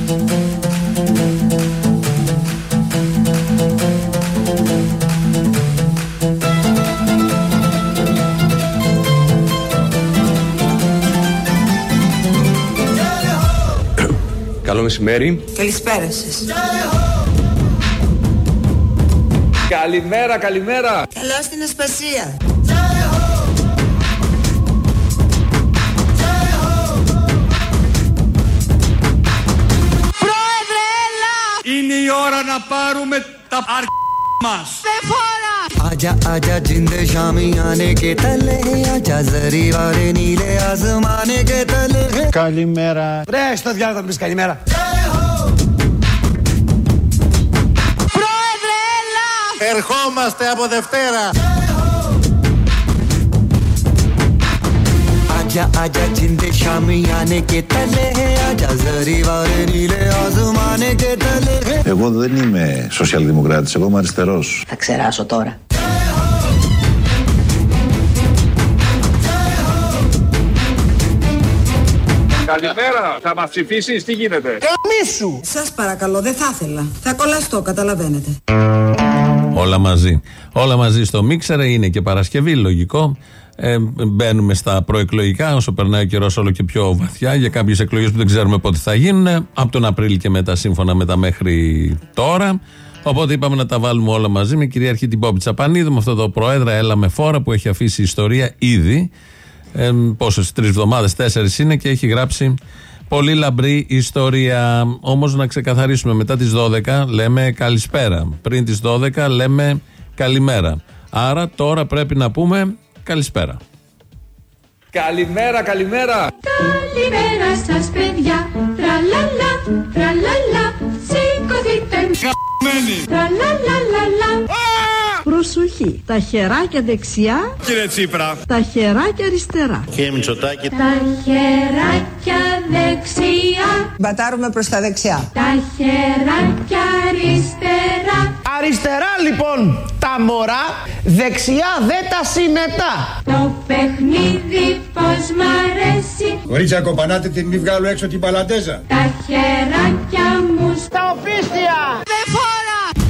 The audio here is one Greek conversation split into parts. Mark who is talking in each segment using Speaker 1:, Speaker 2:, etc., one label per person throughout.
Speaker 1: Καλό μεσημέρι.
Speaker 2: Καλησπέρα σας.
Speaker 1: Καλημέρα, καλημέρα.
Speaker 2: Καλώς στην Ασπασία. Πρόεδρε, έλα!
Speaker 3: Είναι η ώρα να πάρουμε τα μας.
Speaker 2: Δεν φορά!
Speaker 4: आजा आजा जिंद शामी आने के तले आजा जरी वाले नीले आसमाने के तले.
Speaker 3: Καλημέρα.
Speaker 5: Ρε στο διάλογο να πεις καλημέρα.
Speaker 2: Πρόεδρε, έλα!
Speaker 3: Ερχόμαστε από Δευτέρα.
Speaker 4: आजा आजा जिंद शामी आने के तले आजा जरी वाले नीले आसमाने के तले.
Speaker 6: Εγώ δεν είμαι σοσιαλδημοκράτης, εγώ είμαι αριστερός.
Speaker 2: Θα ξεράσω τώρα.
Speaker 1: Καλημέρα. Θα μας ψηφίσεις, τι γίνεται?
Speaker 5: Καμίσου.
Speaker 2: Σας παρακαλώ, δεν θα ήθελα. Θα κολλαστώ, καταλαβαίνετε.
Speaker 7: Όλα μαζί. Όλα μαζί στο μίξερ, είναι και Παρασκευή, λογικό. Μπαίνουμε στα προεκλογικά, όσο περνάει ο καιρός όλο και πιο βαθιά, για κάποιες εκλογές που δεν ξέρουμε πότε θα γίνουν, από τον Απρίλιο και μετά, σύμφωνα με τα μέχρι τώρα. Οπότε είπαμε να τα βάλουμε όλα μαζί με κυρίαρχη την Πόπη Τσαπανίδου, με αυτό το Προέδρα έλα με φόρα που έχει αφήσει ιστορία ήδη. Πόσες, 3 εβδομάδες, 4 είναι, και έχει γράψει πολύ λαμπρή ιστορία. Όμως να ξεκαθαρίσουμε, μετά τις 12 λέμε καλησπέρα, πριν τις 12 λέμε καλημέρα. Άρα τώρα πρέπει να πούμε καλησπέρα.
Speaker 1: Καλημέρα, καλημέρα.
Speaker 8: Καλημέρα σας παιδιά. Τραλαλα, τραλαλα. Σηκωθείτε. Τραλαλαλαλα.
Speaker 9: Προσοχή, τα χεράκια δεξιά,
Speaker 3: Κύριε Τσίπρα.
Speaker 9: τα χεράκια αριστερά.
Speaker 3: Κύριε Μητσοτάκη.
Speaker 8: Τα χεράκια δεξιά.
Speaker 2: Μπατάρουμε προς τα δεξιά.
Speaker 8: Τα χεράκια αριστερά.
Speaker 5: Αριστερά λοιπόν τα μωρά, δεξιά δε τα συνετά.
Speaker 8: Το παιχνίδι πως μ' αρέσει.
Speaker 3: Κορίτσια, κοπανάτε την, μη βγάλω έξω την παλαντέζα.
Speaker 8: Τα χεράκια μου
Speaker 5: Τα οφίστια.
Speaker 2: Δεν φορά!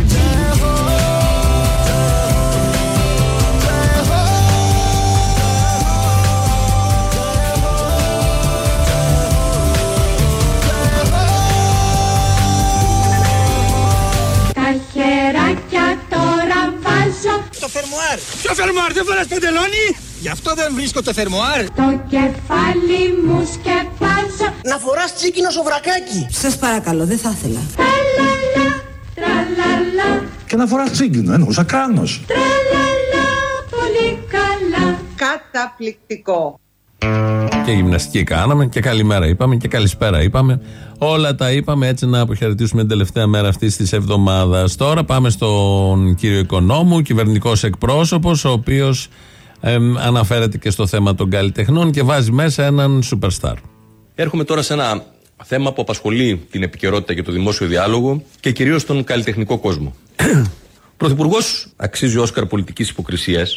Speaker 8: τα χεράκια τώρα βάζω.
Speaker 5: Το φερμοάρ.
Speaker 3: Ποιο φερμοάρ, δεν φοράς παντελόνι?
Speaker 5: Γι' αυτό δεν βρίσκω το φερμοάρ.
Speaker 8: Το κεφάλι μου σκεπάζω.
Speaker 5: Να φοράς τσίκινο σοβρακάκι.
Speaker 2: Σας παρακαλώ, δεν θα ήθελα.
Speaker 8: Τραλαλα, τραλαλα,
Speaker 6: Και να φοράς τσίγκινο, εννοούσα κράνος.
Speaker 8: τραλαλα, πολύ καλά.
Speaker 2: Καταπληκτικό.
Speaker 7: Και γυμναστική κάναμε και καλημέρα είπαμε και καλησπέρα είπαμε. Όλα τα είπαμε έτσι να αποχαιρετήσουμε την τελευταία μέρα αυτής της εβδομάδας. Τώρα πάμε στον κύριο Οικονόμου, κυβερνητικός εκπρόσωπος, ο οποίος αναφέρεται και στο θέμα των καλλιτεχνών και βάζει μέσα έναν superstar.
Speaker 1: Έρχομαι τώρα σε ένα θέμα που απασχολεί την επικαιρότητα και το δημόσιο διάλογο και κυρίως τον καλλιτεχνικό κόσμο. Πρωθυπουργός αξίζει Όσκαρ πολιτικής υποκρισίας.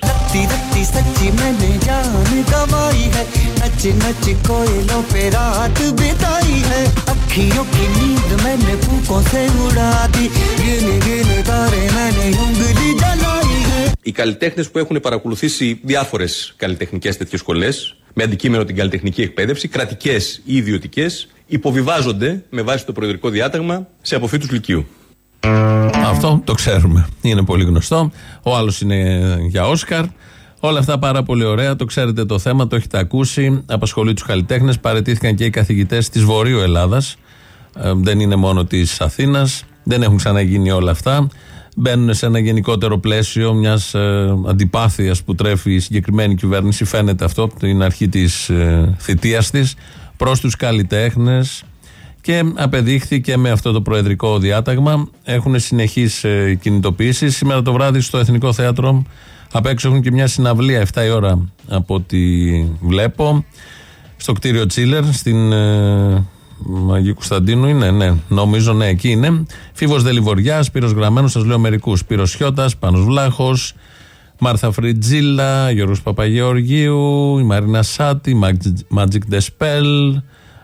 Speaker 1: Οι καλλιτέχνες που έχουν παρακολουθήσει διάφορες καλλιτεχνικές τέτοιες σχολές, με αντικείμενο την καλλιτεχνική εκπαίδευση, κρατικές ή ιδιωτικές, υποβιβάζονται με βάση το προεδρικό διάταγμα σε αποφύτους λυκείου.
Speaker 7: Αυτό το ξέρουμε. Είναι πολύ γνωστό. Ο άλλος είναι για Όσκαρ. Όλα αυτά πάρα πολύ ωραία. Το ξέρετε το θέμα, το έχετε ακούσει. Απασχολεί τους καλλιτέχνες. Παραιτήθηκαν και οι καθηγητές της Βορείου Ελλάδας. Δεν είναι μόνο της Αθήνας. Δεν έχουν ξαναγίνει όλα αυτά. Μπαίνουν σε ένα γενικότερο πλαίσιο μιας αντιπάθειας που τρέφει η συγκεκριμένη κυβέρνηση. Φαίνεται αυτό από την αρχή της θητείας της προς τους καλλιτέχνες. Και απεδείχθηκε με αυτό το προεδρικό διάταγμα. Έχουν συνεχείς κινητοποιήσεις. Σήμερα το βράδυ στο Εθνικό Θέατρο απ' έξω έχουν και μια συναυλία 7 η ώρα από ό,τι βλέπω. Στο κτίριο Τσίλερ στην Αγίου Κωνσταντίνου είναι, ναι, νομίζω, ναι, εκεί είναι. Φίβος Δελιβοριάς, Σπύρος Γραμμένος, σας λέω μερικούς. Σπύρος Σιώτας, Πάνος Βλάχος, Μάρθα Φριτζίλα, Γιώργος Παπαγεωργίου, η Μαρίνα Σάτη, Magic the Spell,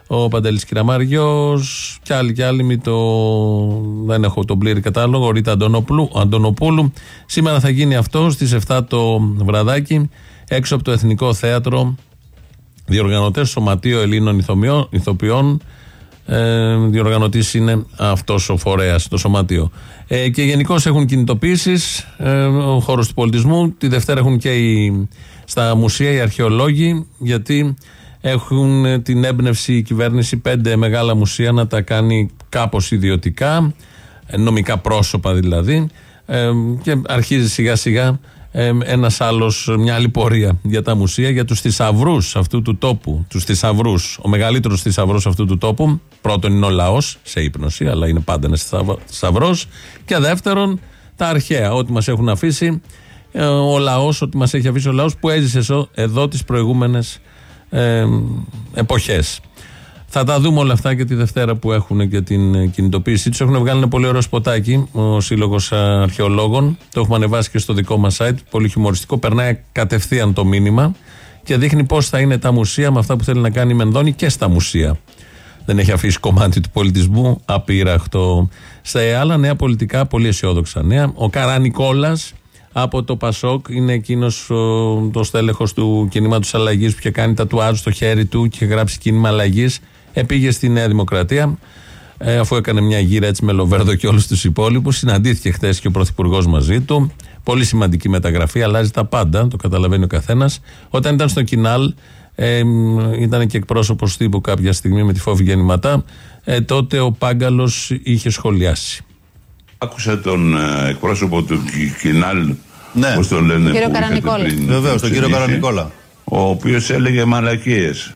Speaker 7: ο Παντελής Κυραμαριός και άλλοι, δεν έχω τον πλήρη κατάλογο, ο Ρίτα Αντωνοπούλου. Σήμερα θα γίνει αυτό στις 7 το βραδάκι, έξω από το Εθνικό Θέατρο. Διοργανωτές Σωματείο Ελλήνων Ηθοποιών, διοργανωτής είναι αυτός ο φορέας, το σωματείο. Και γενικώς έχουν κινητοποίησεις ο χώρος του πολιτισμού. Τη Δευτέρα έχουν και στα μουσεία οι αρχαιολόγοι, γιατί έχουν την έμπνευση η κυβέρνηση 5 μεγάλα μουσεία να τα κάνει κάπως ιδιωτικά, νομικά πρόσωπα δηλαδή, και αρχίζει σιγά σιγά μια άλλη πορεία για τα μουσεία, για τους θησαυρούς αυτού του τόπου. Τους θησαυρούς, ο μεγαλύτερος θησαυρός αυτού του τόπου, πρώτον είναι ο λαός σε ύπνωση, αλλά είναι πάντα ένας θησαυρός, και δεύτερον τα αρχαία, ό,τι μας έχουν αφήσει ο λαός, ό,τι μας έχει αφήσει ο λαός που έζησε εδώ τις προηγούμενες εποχές. Θα τα δούμε όλα αυτά και τη Δευτέρα που έχουν και την κινητοποίησή τους. Έχουν βγάλει ένα πολύ ωραίο σποτάκι ο Σύλλογος Αρχαιολόγων. Το έχουμε ανεβάσει και στο δικό μας site. Πολύ χιουμοριστικό. Περνάει κατευθείαν το μήνυμα και δείχνει πώς θα είναι τα μουσεία με αυτά που θέλει να κάνει η Μενδώνη και στα μουσεία. Δεν έχει αφήσει κομμάτι του πολιτισμού απείραχτο. Στα άλλα νέα πολιτικά, πολύ αισιόδοξα νέα. Ο Καρανικόλας από το Πασόκ είναι εκείνος το στέλεχος του κινήματος αλλαγής που είχε κάνει τατουάζ στο χέρι του και είχε γράψει κίνημα αλλαγής. Πήγε στη Νέα Δημοκρατία, αφού έκανε μια γύρα έτσι με Λοβέρδο και όλους τους υπόλοιπους. Συναντήθηκε χθες και ο Πρωθυπουργός μαζί του. Πολύ σημαντική μεταγραφή, αλλάζει τα πάντα, το καταλαβαίνει ο καθένας. Όταν ήταν στο Κινάλ, ήταν και εκπρόσωπος τύπου κάποια στιγμή με τη Φόβη Γεννηματά. Τότε ο Πάγκαλος είχε σχολιάσει.
Speaker 10: Άκουσα τον εκπρόσωπο του Κινάλ,
Speaker 11: ναι,
Speaker 10: πώς τον λένε,
Speaker 11: κύριο Καρανικόλα. Βεβαίως, τον κύριο Καρανικόλα,
Speaker 10: ο οποίος έλεγε μαλακίες.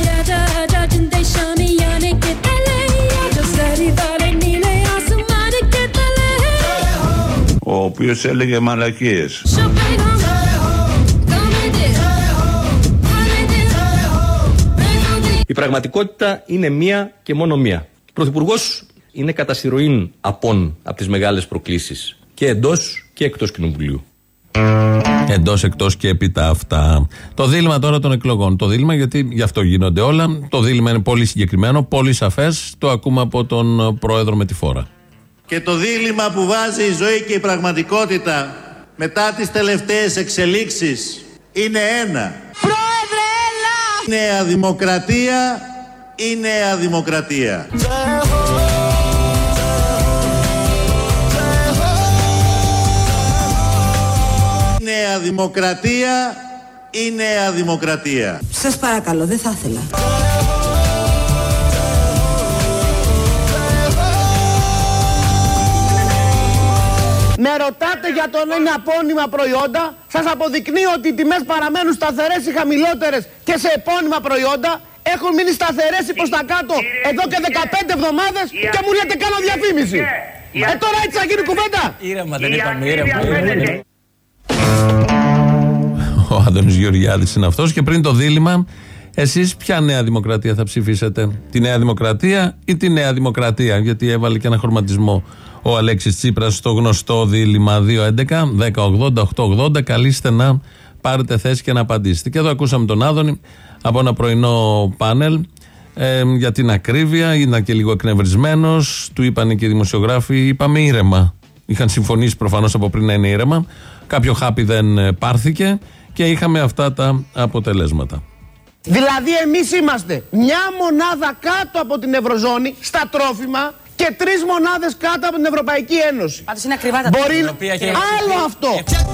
Speaker 10: Ο οποίος έλεγε μαλακίες.
Speaker 1: Η πραγματικότητα είναι μία και μόνο μία. Ο Πρωθυπουργός είναι κατά συρροήν απόν από τις μεγάλες προκλήσεις και εντός και εκτός κοινοβουλίου.
Speaker 7: Εντός, εκτός και επί τα αυτά. Το δίλημμα τώρα των εκλογών. Το δίλημμα, γιατί γι' αυτό γίνονται όλα. Το δίλημμα είναι πολύ συγκεκριμένο, πολύ σαφές. Το ακούμε από τον πρόεδρο με τη φόρα.
Speaker 11: Και το δίλημμα που βάζει η ζωή και η πραγματικότητα μετά τις τελευταίες εξελίξεις είναι ένα.
Speaker 8: Πρόεδρε, έλα!
Speaker 11: Η νέα δημοκρατία, η νέα δημοκρατία. Η νέα δημοκρατία, η νέα δημοκρατία.
Speaker 2: Σας παρακαλώ, δεν θα ήθελα.
Speaker 5: Με ρωτάτε για τον είναι επώνυμα προϊόντα, σας αποδεικνύω ότι οι τιμές παραμένουν σταθερές ή χαμηλότερες και σε επώνυμα προϊόντα. Έχουν μείνει σταθερές ή προς τα κάτω εδώ και 15 εβδομάδες και μου λέτε κάνω διαφήμιση. Τώρα έτσι θα γίνει κουβέντα.
Speaker 12: Ήρεμα, δεν είπαμε, ήρεμα.
Speaker 7: Ο Άδωνης Γεωργιάδης είναι αυτός. Και πριν το δίλημμα, εσείς ποια Νέα Δημοκρατία θα ψηφίσετε? Τη Νέα Δημοκρατία ή τη Νέα Δημοκρατία? Γιατί έβαλε και ένα χρωματισμό ο Αλέξης Τσίπρας στο γνωστό δίλημμα 2-11-10-80-8-80. Καλείστε να πάρετε θέση και να απαντήσετε. Και εδώ ακούσαμε τον Άδωνη από ένα πρωινό πάνελ για την ακρίβεια. Ήταν και λίγο εκνευρισμένος. Του είπαν και οι δημοσιογράφοι, είπαμε ήρεμα. Είχαν συμφωνήσει προφανώς από πριν να είναι ήρεμα. Κάποιο χάπι δεν πάρθηκε και είχαμε αυτά τα αποτελέσματα.
Speaker 5: Δηλαδή εμείς είμαστε μια μονάδα κάτω από την Ευρωζώνη στα τρόφιμα και 3 μονάδες κάτω από την Ευρωπαϊκή Ένωση.
Speaker 12: Πάντως είναι ακριβά τα
Speaker 5: μπορεί άλλο αυτό.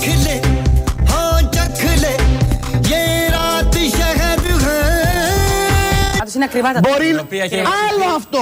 Speaker 12: Πάντως είναι ακριβά τα
Speaker 5: μπορεί άλλο αυτό.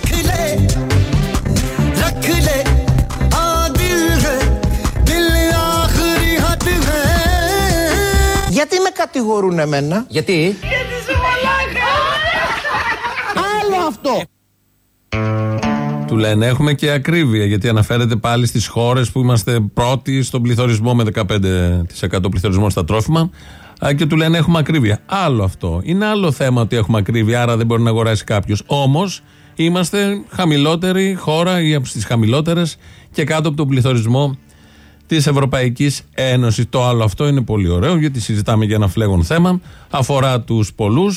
Speaker 5: Γιατί με κατηγορούν εμένα?
Speaker 12: Γιατί?
Speaker 5: Γιατί είσαι μαλάκα. Άλλο αυτό.
Speaker 7: Του λένε έχουμε και ακρίβεια, γιατί αναφέρεται πάλι στις χώρες που είμαστε πρώτοι στον πληθωρισμό με 15% πληθωρισμό στα τρόφιμα, και του λένε έχουμε ακρίβεια. Άλλο αυτό. Είναι άλλο θέμα ότι έχουμε ακρίβεια, άρα δεν μπορεί να αγοράσει κάποιος. Όμως είμαστε χαμηλότερη χώρα ή από τις χαμηλότερες και κάτω από τον πληθωρισμό της Ευρωπαϊκής Ένωσης. Το άλλο αυτό είναι πολύ ωραίο, γιατί συζητάμε για ένα φλέγον θέμα, αφορά τους πολλούς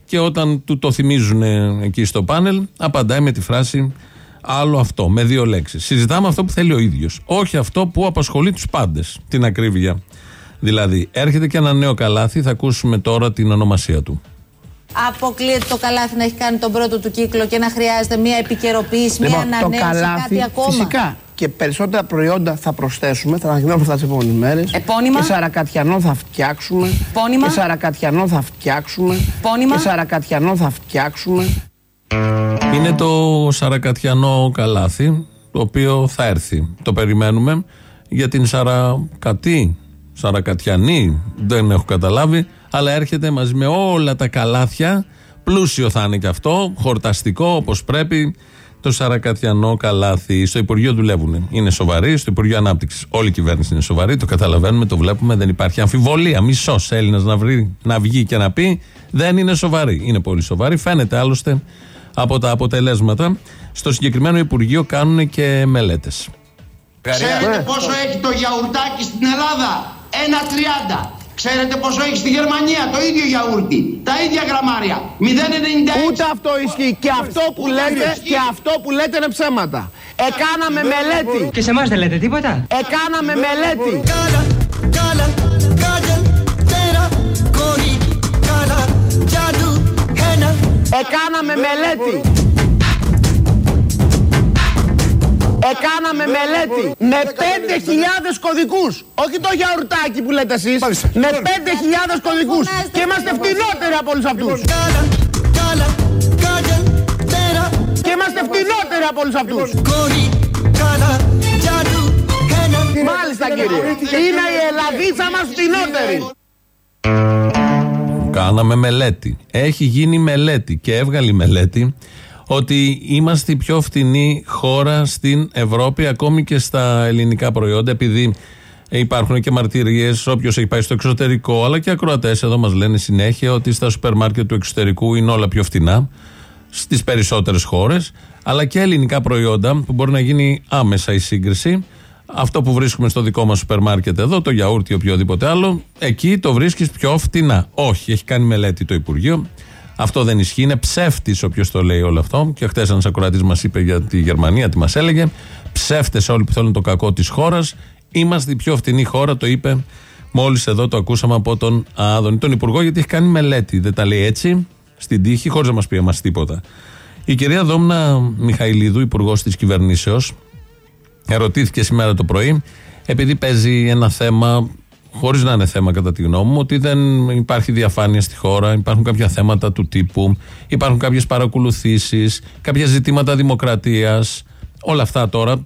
Speaker 7: Και όταν του το θυμίζουν εκεί στο πάνελ, απαντάει με τη φράση άλλο αυτό, με 2 λέξεις. Συζητάμε αυτό που θέλει ο ίδιος, όχι αυτό που απασχολεί τους πάντες, την ακρίβεια. Δηλαδή, έρχεται και ένα νέο καλάθι, θα ακούσουμε τώρα την ονομασία του.
Speaker 8: Αποκλείεται το καλάθι να έχει κάνει τον πρώτο του κύκλο και να χρειάζεται μια επικαιροποίηση, μια ανανέωση, κάτι ακόμα?
Speaker 5: Φυσικά. Και περισσότερα προϊόντα θα προσθέσουμε, θα ανακοινώσουμε αυτά τις επόμενες μέρες.
Speaker 8: Επώνυμα.
Speaker 5: Και σαρακατιανό θα φτιάξουμε.
Speaker 8: Επώνυμα.
Speaker 5: Και σαρακατιανό θα φτιάξουμε.
Speaker 8: Επώνυμα.
Speaker 5: Και σαρακατιανό θα φτιάξουμε.
Speaker 7: Είναι το σαρακατιανό καλάθι, το οποίο θα έρθει. Το περιμένουμε για την σαρακατιανή, δεν έχω καταλάβει, αλλά έρχεται μαζί με όλα τα καλάθια. Πλούσιο θα είναι και αυτό, χορταστικό όπως πρέπει. Το σαρακατιανό καλάθι. Στο Υπουργείο δουλεύουν. Είναι σοβαροί. Στο Υπουργείο Ανάπτυξης όλη η κυβέρνηση είναι σοβαρή. Το καταλαβαίνουμε, το βλέπουμε. Δεν υπάρχει αμφιβολία. Μισός Έλληνας να βγει και να πει δεν είναι σοβαρή. Είναι πολύ σοβαρή. Φαίνεται άλλωστε από τα αποτελέσματα. Στο συγκεκριμένο Υπουργείο κάνουν και μελέτες.
Speaker 13: Ξέρετε πόσο έχει το γιαουρτάκι στην Ελλάδα? 1,30. Ξέρετε πόσο έχει στη Γερμανία το ίδιο γιαούρτι? Τα ίδια γραμμάρια. 0,96.
Speaker 5: Ούτε αυτό ισχύει. Και αυτό που λέτε είναι ψέματα. Έκαναμε μελέτη.
Speaker 12: Και σε εμάς δεν λέτε τίποτα?
Speaker 5: Έκαναμε μελέτη. Έκαναμε μελέτη. Έκαναμε μελέτη με 5.000 κωδικούς. Όχι το γιαουρτάκι που λέτε εσείς. Με 5.000 κωδικούς. Και είμαστε φτηνότεροι από όλους αυτούς. Και είμαστε φτηνότεροι από όλους αυτούς. Μάλιστα κύριε. Είναι η Ελλαδίτσα μας φτηνότερη.
Speaker 7: Κάναμε μελέτη. Έχει γίνει μελέτη και έβγαλε μελέτη ότι είμαστε η πιο φτηνή χώρα στην Ευρώπη, ακόμη και στα ελληνικά προϊόντα, επειδή υπάρχουν και μαρτυρίες, όποιος έχει πάει στο εξωτερικό, αλλά και ακροατές εδώ μας λένε συνέχεια ότι στα σούπερ μάρκετ του εξωτερικού είναι όλα πιο φτηνά, στις περισσότερες χώρες, αλλά και ελληνικά προϊόντα που μπορεί να γίνει άμεσα η σύγκριση. Αυτό που βρίσκουμε στο δικό μας σούπερ μάρκετ εδώ, το γιαούρτι ή οποιοδήποτε άλλο, εκεί το βρίσκεις πιο φτηνά. Όχι, έχει κάνει μελέτη το Υπουργείο. Αυτό δεν ισχύει, είναι ψεύτης όποιος το λέει όλο αυτό. Και χτες ένας ακροατής μας είπε για τη Γερμανία, τι μας έλεγε. Ψεύτες όλοι που θέλουν το κακό της χώρας. Είμαστε η πιο φτηνή χώρα, το είπε μόλις εδώ, το ακούσαμε από τον Άδωνη, τον Υπουργό, γιατί έχει κάνει μελέτη. Δεν τα λέει έτσι, στην τύχη, χωρίς να μας πει εμάς τίποτα. Η κυρία Δόμνα Μιχαηλίδου, υπουργός της κυβερνήσεως, ερωτήθηκε σήμερα το πρωί, επειδή παίζει ένα θέμα, χωρίς να είναι θέμα κατά τη γνώμη μου, ότι δεν υπάρχει διαφάνεια στη χώρα, υπάρχουν κάποια θέματα του τύπου, υπάρχουν κάποιες παρακολουθήσεις, κάποια ζητήματα δημοκρατίας. Όλα αυτά τώρα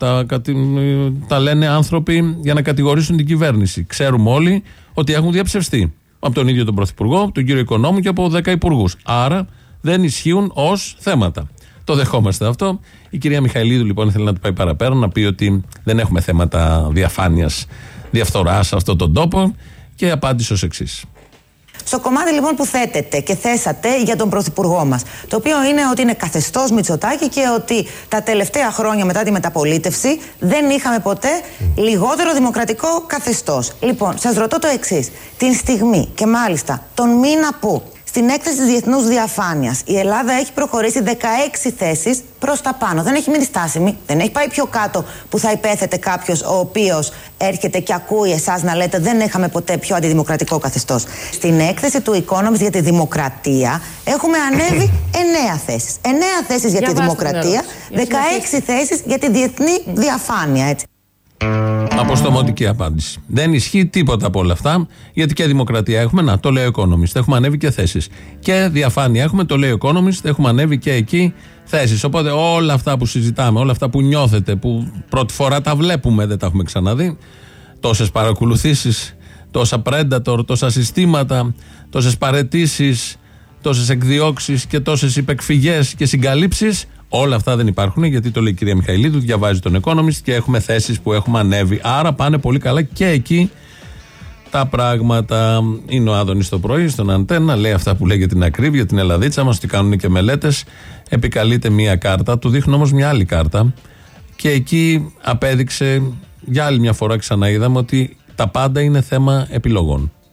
Speaker 7: τα λένε άνθρωποι για να κατηγορήσουν την κυβέρνηση. Ξέρουμε όλοι ότι έχουν διαψευστεί από τον ίδιο τον Πρωθυπουργό, τον κύριο Οικονόμου και από 10 υπουργούς. Άρα δεν ισχύουν ως θέματα. Το δεχόμαστε αυτό. Η κυρία Μιχαηλίδου λοιπόν ήθελε να το πάει παραπέρα, να πει ότι δεν έχουμε θέματα διαφάνειας, διαφθοράς σε αυτόν τον τόπο, και απάντησε ως εξής.
Speaker 14: Στο κομμάτι λοιπόν που θέτετε και θέσατε για τον Πρωθυπουργό μας, το οποίο είναι ότι είναι καθεστώς Μητσοτάκη και ότι τα τελευταία χρόνια μετά τη μεταπολίτευση δεν είχαμε ποτέ λιγότερο δημοκρατικό καθεστώς. Λοιπόν, σας ρωτώ το εξής. Την στιγμή και μάλιστα τον μήνα που στην έκθεση της Διεθνούς Διαφάνειας η Ελλάδα έχει προχωρήσει 16 θέσεις προς τα πάνω. Δεν έχει μείνει στάσιμη, δεν έχει πάει πιο κάτω που θα υπέθετε κάποιος ο οποίος έρχεται και ακούει εσάς να λέτε δεν είχαμε ποτέ πιο αντιδημοκρατικό καθεστώς. Στην έκθεση του Economist για τη δημοκρατία έχουμε ανέβει 9 θέσεις. 9 θέσεις για τη δημοκρατία, 16 θέσεις για τη διεθνή διαφάνεια, έτσι.
Speaker 7: Αποστομωτική απάντηση. Δεν ισχύει τίποτα από όλα αυτά, γιατί και δημοκρατία έχουμε, να το λέει ο Economist, έχουμε ανέβει και θέσεις. Και διαφάνεια έχουμε, το λέει ο Economist, έχουμε ανέβει και εκεί θέσεις. Οπότε όλα αυτά που συζητάμε, όλα αυτά που νιώθετε, που πρώτη φορά τα βλέπουμε, δεν τα έχουμε ξαναδεί, τόσες παρακολουθήσεις, τόσα predator, τόσα συστήματα, τόσες παραιτήσεις, τόσες εκδιώξεις και τόσες υπεκφυγές και συγκαλύψεις. Όλα αυτά δεν υπάρχουν, γιατί το λέει η κυρία Μιχαηλίδου, διαβάζει τον Economist και έχουμε θέσεις που έχουμε ανέβει. Άρα πάνε πολύ καλά και εκεί τα πράγματα. Είναι ο Άδωνης το πρωί στον Αντένα, λέει αυτά που λέει για την ακρίβεια, την Ελλαδίτσα μας, ότι κάνουν και μελέτες. Επικαλείται μία κάρτα, του δείχνουν όμως μια άλλη κάρτα. Και εκεί απέδειξε, για άλλη μια φορά ξαναείδαμε, ότι τα πάντα είναι θέμα επιλογών.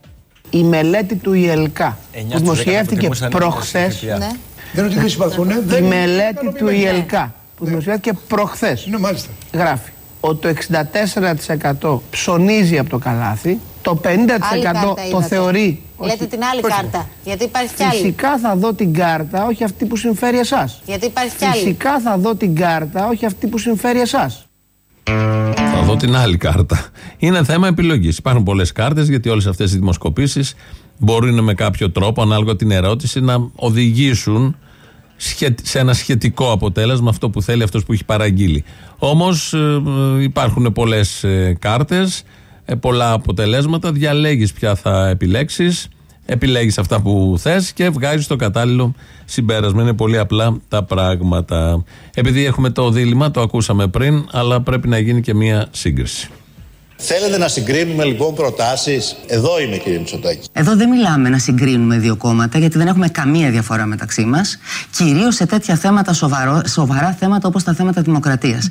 Speaker 5: Η μελέτη του ΙΕΛΚΑ που δημοσιεύτηκε προχθές.
Speaker 15: Δεν είναι ότι δεν συμπαθούν.
Speaker 5: Η μελέτη του ΙΕΛΚΑ που δημοσιεύτηκε προχθές.
Speaker 15: Ναι, μάλιστα.
Speaker 5: Γράφει ότι το 64% ψωνίζει από το καλάθι, το 50% το θεωρεί.
Speaker 8: Λέτε την άλλη κάρτα. Γιατί υπάρχει κι άλλη.
Speaker 5: Φυσικά θα δω την κάρτα, όχι αυτή που συμφέρει εσάς.
Speaker 8: Γιατί υπάρχει κι άλλη.
Speaker 5: Φυσικά θα δω την κάρτα, όχι αυτή που συμφέρει εσάς.
Speaker 7: Θα δω την άλλη κάρτα. Είναι θέμα επιλογής. Υπάρχουν πολλές κάρτες, γιατί όλες αυτές οι δημοσκοπήσεις μπορούν με κάποιο τρόπο, ανάλογα την ερώτηση, να οδηγήσουν σε ένα σχετικό αποτέλεσμα, αυτό που θέλει αυτός που έχει παραγγείλει. Όμως υπάρχουν πολλές κάρτες, πολλά αποτελέσματα, διαλέγεις ποια θα επιλέξεις, επιλέγεις αυτά που θες και βγάζεις το κατάλληλο συμπέρασμα. Είναι πολύ απλά τα πράγματα. Επειδή έχουμε το δίλημμα, το ακούσαμε πριν, αλλά πρέπει να γίνει και μία σύγκριση.
Speaker 11: Θέλετε να συγκρίνουμε λοιπόν προτάσεις? Εδώ είμαι, κύριε Μητσοτάκη.
Speaker 16: Εδώ δεν μιλάμε να συγκρίνουμε δύο κόμματα, γιατί δεν έχουμε καμία διαφορά μεταξύ μας, κυρίως σε τέτοια θέματα, σοβαρά θέματα όπως τα θέματα δημοκρατίας.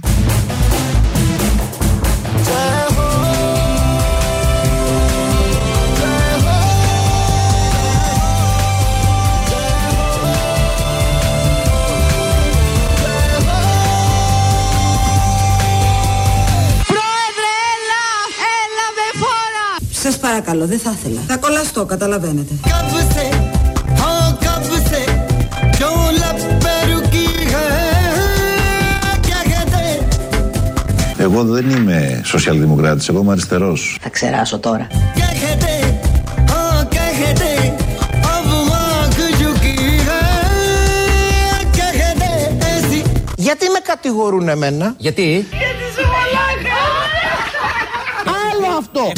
Speaker 2: Σας παρακαλώ, δεν θα ήθελα. Θα κολλαστώ, καταλαβαίνετε.
Speaker 6: Εγώ δεν είμαι σοσιαλδημοκράτης, εγώ είμαι αριστερός.
Speaker 16: Θα ξεράσω τώρα.
Speaker 5: Γιατί με κατηγορούν εμένα?
Speaker 12: Γιατί?
Speaker 5: Γιατί σε μαλάκα! Άλλο αυτό!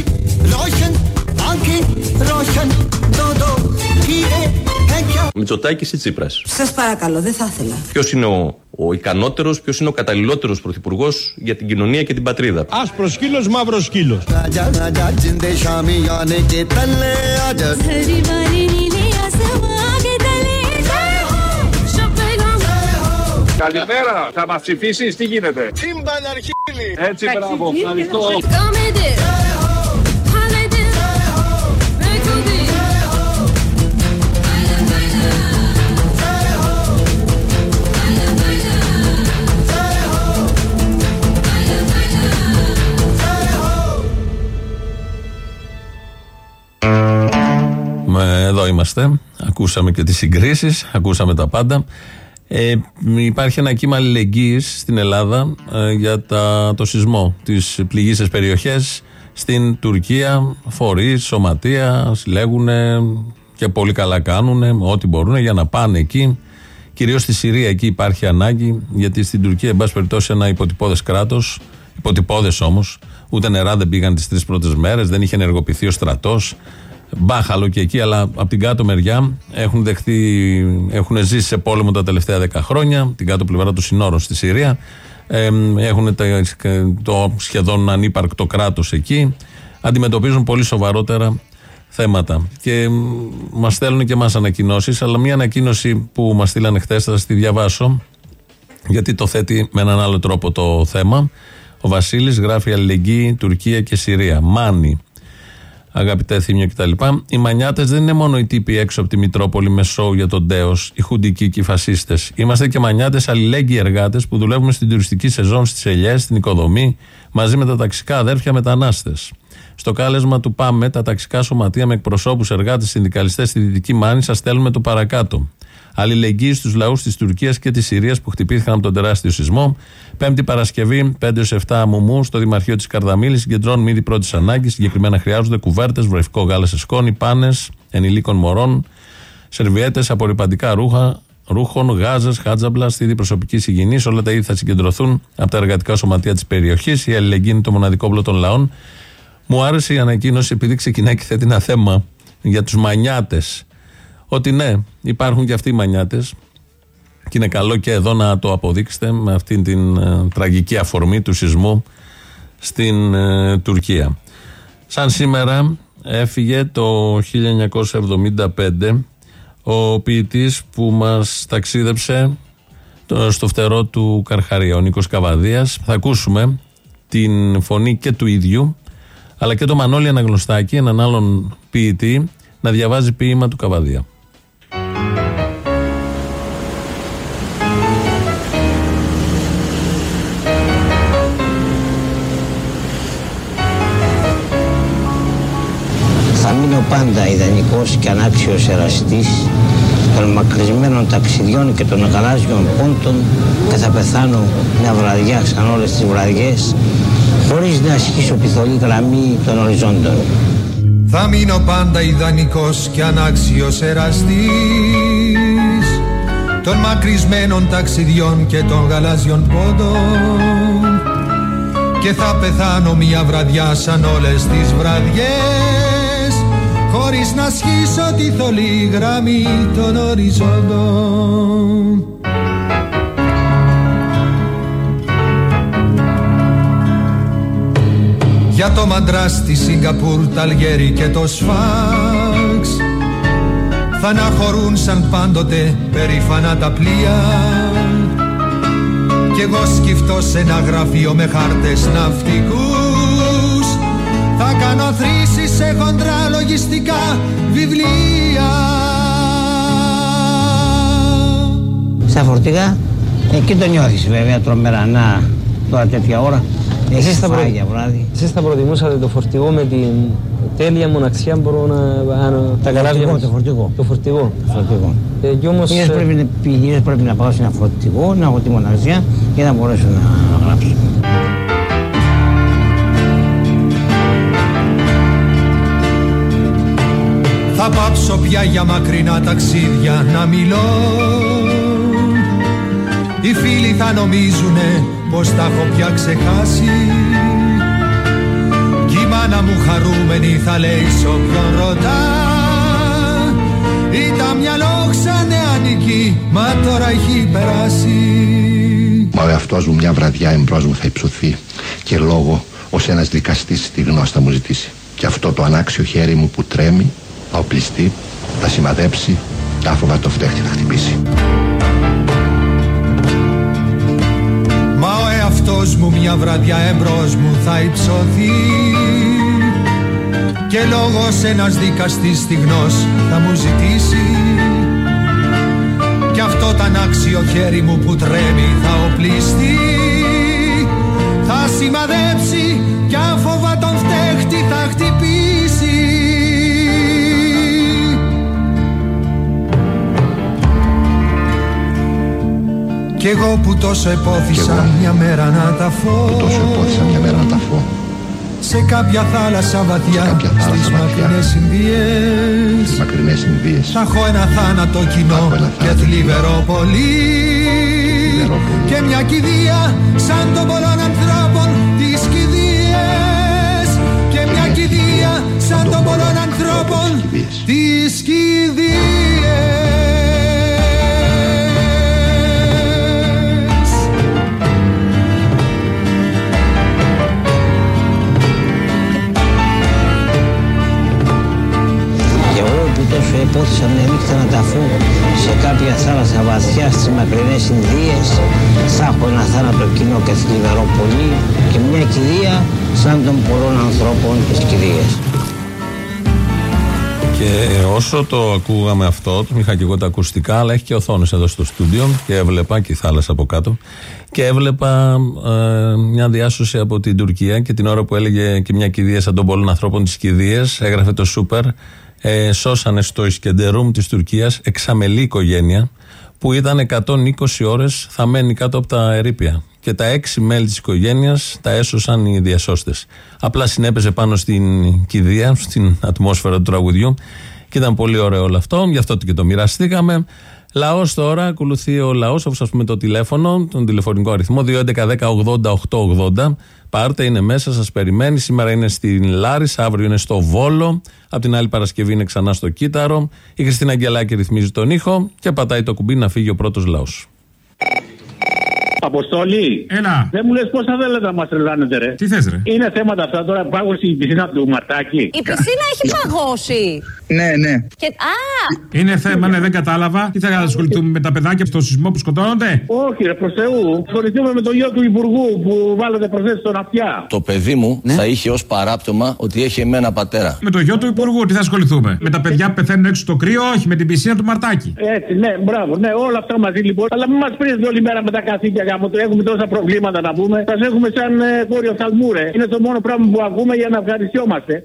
Speaker 1: Μητσοτάκης ή Τσίπρας?
Speaker 2: Σας παρακαλώ, δεν θα ήθελα.
Speaker 1: Ποιος είναι ο ικανότερος, ποιος είναι ο καταλληλότερος πρωθυπουργός για την κοινωνία και την πατρίδα?
Speaker 3: Άσπρος σκύλος, μαύρος σκύλος.
Speaker 17: Καλημέρα, θα μας ψηφίσεις, τι γίνεται?
Speaker 3: Τσίμπαν αρχίλη.
Speaker 17: Έτσι, μπράβο, ευχαριστώ.
Speaker 7: Εδώ είμαστε. Ακούσαμε και τις συγκρίσεις, ακούσαμε τα πάντα. Υπάρχει ένα κύμα αλληλεγγύης στην Ελλάδα για το σεισμό, τις πληγείσες περιοχές στην Τουρκία. Φορείς, σωματεία συλλέγουν και πολύ καλά κάνουν ό,τι μπορούν για να πάνε εκεί. Κυρίως στη Συρία, εκεί υπάρχει ανάγκη, γιατί στην Τουρκία, εν πάση περιπτώσει, ένα υποτυπώδες κράτος, υποτυπώδες όμως, ούτε νερά δεν πήγαν τις 3 πρώτες μέρες, δεν είχε ενεργοποιηθεί ο στρατός. Μπάχαλο και εκεί, αλλά από την κάτω μεριά έχουν ζήσει σε πόλεμο τα τελευταία 10 χρόνια, την κάτω πλευρά των συνόρων στη Συρία. Έχουν το σχεδόν ανύπαρκτο κράτος εκεί. Αντιμετωπίζουν πολύ σοβαρότερα θέματα. Και μας στέλνουν και εμάς ανακοινώσεις, αλλά μια ανακοίνωση που μας στείλανε χθες, θα σας τη διαβάσω, γιατί το θέτει με έναν άλλο τρόπο το θέμα. Ο Βασίλης γράφει αλληλεγγύη Τουρκία και Συρία. Μάνι. Αγαπητέ Θήμιο κτλ. Οι μανιάτες δεν είναι μόνο οι τύποι έξω από τη Μητρόπολη Μεσόου για τον Τέος, οι χουντικοί και οι φασίστες. Είμαστε και μανιάτες αλληλέγγυοι εργάτες που δουλεύουμε στην τουριστική σεζόν, στις ελιές, στην οικοδομή, μαζί με τα ταξικά αδέρφια μετανάστες. Στο κάλεσμα του ΠΑΜΕ, τα ταξικά σωματεία με εκπροσώπους, εργάτες, συνδικαλιστές στη Δυτική Μάνη, σας στέλνουμε το παρακάτω. Αλληλεγγύη στους λαούς της Τουρκίας και της Συρίας που χτυπήθηκαν από τον τεράστιο σεισμό. Πέμπτη Παρασκευή, 5-7 Μουμού, στο Δημαρχείο της Καρδαμήλης, συγκεντρώνουν ήδη πρώτης ανάγκης. Συγκεκριμένα χρειάζονται κουβέρτες, βρεφικό γάλα σε σκόνη, πάνες ενηλίκων μωρών, σερβιέτες, απορρυπαντικά ρούχων, γάζες, χάτζαμπλα, στήδη προσωπικής υγιεινής. Όλα τα είδη θα συγκεντρωθούν από τα εργατικά σωματεία της περιοχής. Η αλληλεγγύη είναι το μοναδικό όπλο των λαών. Μου άρεσε η ανακοίνωση επειδή ξεκινάει και θέτει ένα θέμα για τους μανιάτες. Ότι ναι, υπάρχουν και αυτοί οι μανιάτες και είναι καλό και εδώ να το αποδείξετε με αυτήν την τραγική αφορμή του σεισμού στην Τουρκία. Σαν σήμερα έφυγε το 1975 ο ποιητής που μας ταξίδεψε στο φτερό του Καρχαρία, ο Νίκος Καβαδίας. Θα ακούσουμε την φωνή και του ίδιου, Αλλά και το Μανώλη Αναγνωστάκη, έναν άλλον ποιητή, να διαβάζει ποίημα του Καβαδία.
Speaker 18: Θα μείνω πάντα ιδανικός και ανάξιος εραστής των μακρισμένων ταξιδιών και των γαλάζιων πόντων και θα πεθάνω μια βραδιά σαν όλες τις βραδιές χωρίς να ασχίσω πυθολή γραμμή των οριζόντων.
Speaker 19: Θα μείνω πάντα ιδανικός και ανάξιος εραστής των μακρισμένων ταξιδιών και των γαλάζιων πόντων και θα πεθάνω μια βραδιά σαν όλες τις βραδιές χωρίς να σχίσω τη θολή γραμμή των οριζόντων. Για το Μαντράς, τη Σιγκαπούρ, τα Αλγέρι και το Σφάξ θα αναχωρούν σαν πάντοτε περήφανα τα πλοία κι εγώ σκυφτώ σε ένα γραφείο με χάρτες ναυτικούς θα κάνω θρήσεις σε χοντρά λογιστικά βιβλία.
Speaker 18: Στα φορτηγά, εκεί το νιώθεις βέβαια τρομερανά τώρα τέτοια ώρα. Εσείς
Speaker 20: θα προτιμούσατε το φορτηγό με την τέλεια μοναξιά μπορώ να τα γαλάζια μας.
Speaker 18: Το φορτηγό.
Speaker 20: Και όμως...
Speaker 18: πρέπει να πάω σε ένα φορτηγό, να έχω τη μοναξιά για να μπορέσω να γράψω.
Speaker 19: Θα πάψω πια για μακρινά ταξίδια να μιλώ. Οι φίλοι θα νομίζουνε πως τα έχω πια ξεχάσει κι η μάνα μου χαρούμενη θα λέει σ' όποιον ρωτά ήταν μια λόξα νεανική, μα τώρα έχει περάσει.
Speaker 21: Μα ο εαυτός μου μια βραδιά εμπρός μου θα υψωθεί και λόγο ως ένας δικαστής τη γνώση θα μου ζητήσει και αυτό το ανάξιο χέρι μου που τρέμει θα οπλιστεί, θα σημαδέψει, τα άφοβα το φτέχτη θα χτυπήσει.
Speaker 19: Αυτός μου μια βραδιά εμπρός μου θα υψωθεί και λόγος ένας δικαστής στιγνός θα μου ζητήσει κι αυτό το ανάξιο χέρι μου που τρέμει θα οπλιστεί θα σημαδέψει κι άφοβα τον φτέχτη θα χτυπήσει. Κι εγώ που τόσο επώθησα μια μέρα να τα φω σε κάποια θάλασσα βαθιά στις μακρινές Ινδίες θα έχω ένα θάνατο κοινό και θλιβερό πολύ και μια κηδεία σαν των πολλών ανθρώπων τις κηδείες και μια κηδεία σαν των πολλών ανθρώπων τις κηδείες.
Speaker 18: Τόσο επώθησα μια νύχτα να ταφώ σε κάποια θάλασσα βαθιά στις μακρινές Ινδίες θα έχω ένα θάνατο κοινό και θλιβερό πολύ και μια κηδεία σαν των πολλών ανθρώπων τις κηδείες.
Speaker 7: Και όσο το ακούγαμε αυτό, το είχα και εγώ τα ακουστικά, αλλά έχει και οθόνες εδώ στο στούντιο και έβλεπα και η θάλασσα από κάτω και έβλεπα μια διάσωση από την Τουρκία και την ώρα που έλεγε και μια κηδεία σαν των πολλών ανθρώπων τις κηδείες έγραφε το Σούπερ. Σώσανε στο Ισκεντερούμ της Τουρκίας εξαμελή οικογένεια που ήταν 120 ώρες θαμμένοι κάτω από τα ερείπια και τα 6 μέλη της οικογένειας τα έσωσαν οι διασώστες. Απλά συνέπεσε πάνω στην κηδεία, στην ατμόσφαιρα του τραγουδιού και ήταν πολύ ωραίο όλο αυτό, γι' αυτό και το μοιραστήκαμε. Λαός τώρα, ακολουθεί ο λαός, όπως ας πούμε το τηλέφωνο, τον τηλεφωνικό αριθμό 2.11.10.80.880. Πάρτε, είναι μέσα, σας περιμένει. Σήμερα είναι στην Λάρισα, αύριο είναι στο Βόλο. Απ' την άλλη Παρασκευή είναι ξανά στο Κύτταρο. Η Χριστίνα Αγγελάκη ρυθμίζει τον ήχο και πατάει το κουμπί να φύγει ο πρώτος λαός.
Speaker 3: Αποστόλη.
Speaker 7: Έλα.
Speaker 3: Δεν μου λες πώς θα θέλετε να μας τρελάνετε, ρε.
Speaker 7: Τι θες, ρε.
Speaker 3: Είναι θέματα αυτά τώρα, πάγωσε η πισίνα του Μαρτάκη.
Speaker 8: Η πισίνα έχει παγώσει.
Speaker 3: Ναι.
Speaker 8: Και...
Speaker 7: Είναι θέμα, ναι, δεν κατάλαβα. Τι θα ασχοληθούμε με τα παιδάκια στο σεισμό που σκοτώνονται.
Speaker 3: Όχι, ρε, προς Θεού. Ασχοληθούμε με το γιο του Υπουργού που βάλετε προσθέσει στον αυτιά.
Speaker 4: Το παιδί μου θα είχε ως παράπτωμα ότι έχει εμένα πατέρα.
Speaker 7: Με το γιο του Υπουργού, τι θα ασχοληθούμε. Με τα παιδιά που πεθαίνουν έξω στο κρύο, όχι με την πισίνα του Μαρτάκη.
Speaker 3: Έτσι, ναι, μπράβο, ναι, όλα αυτά μαζί λοιπόν. Αλλά μην μας πρίζετε όλη μέρα με τα καθήκια γάμο του. Έχουμε τόσα προβλήματα να πούμε. Σας έχουμε σαν κόριο θαλμούρε. Είναι το μόνο πράγμα που ακούμε για να ευχαριστιόμαστε.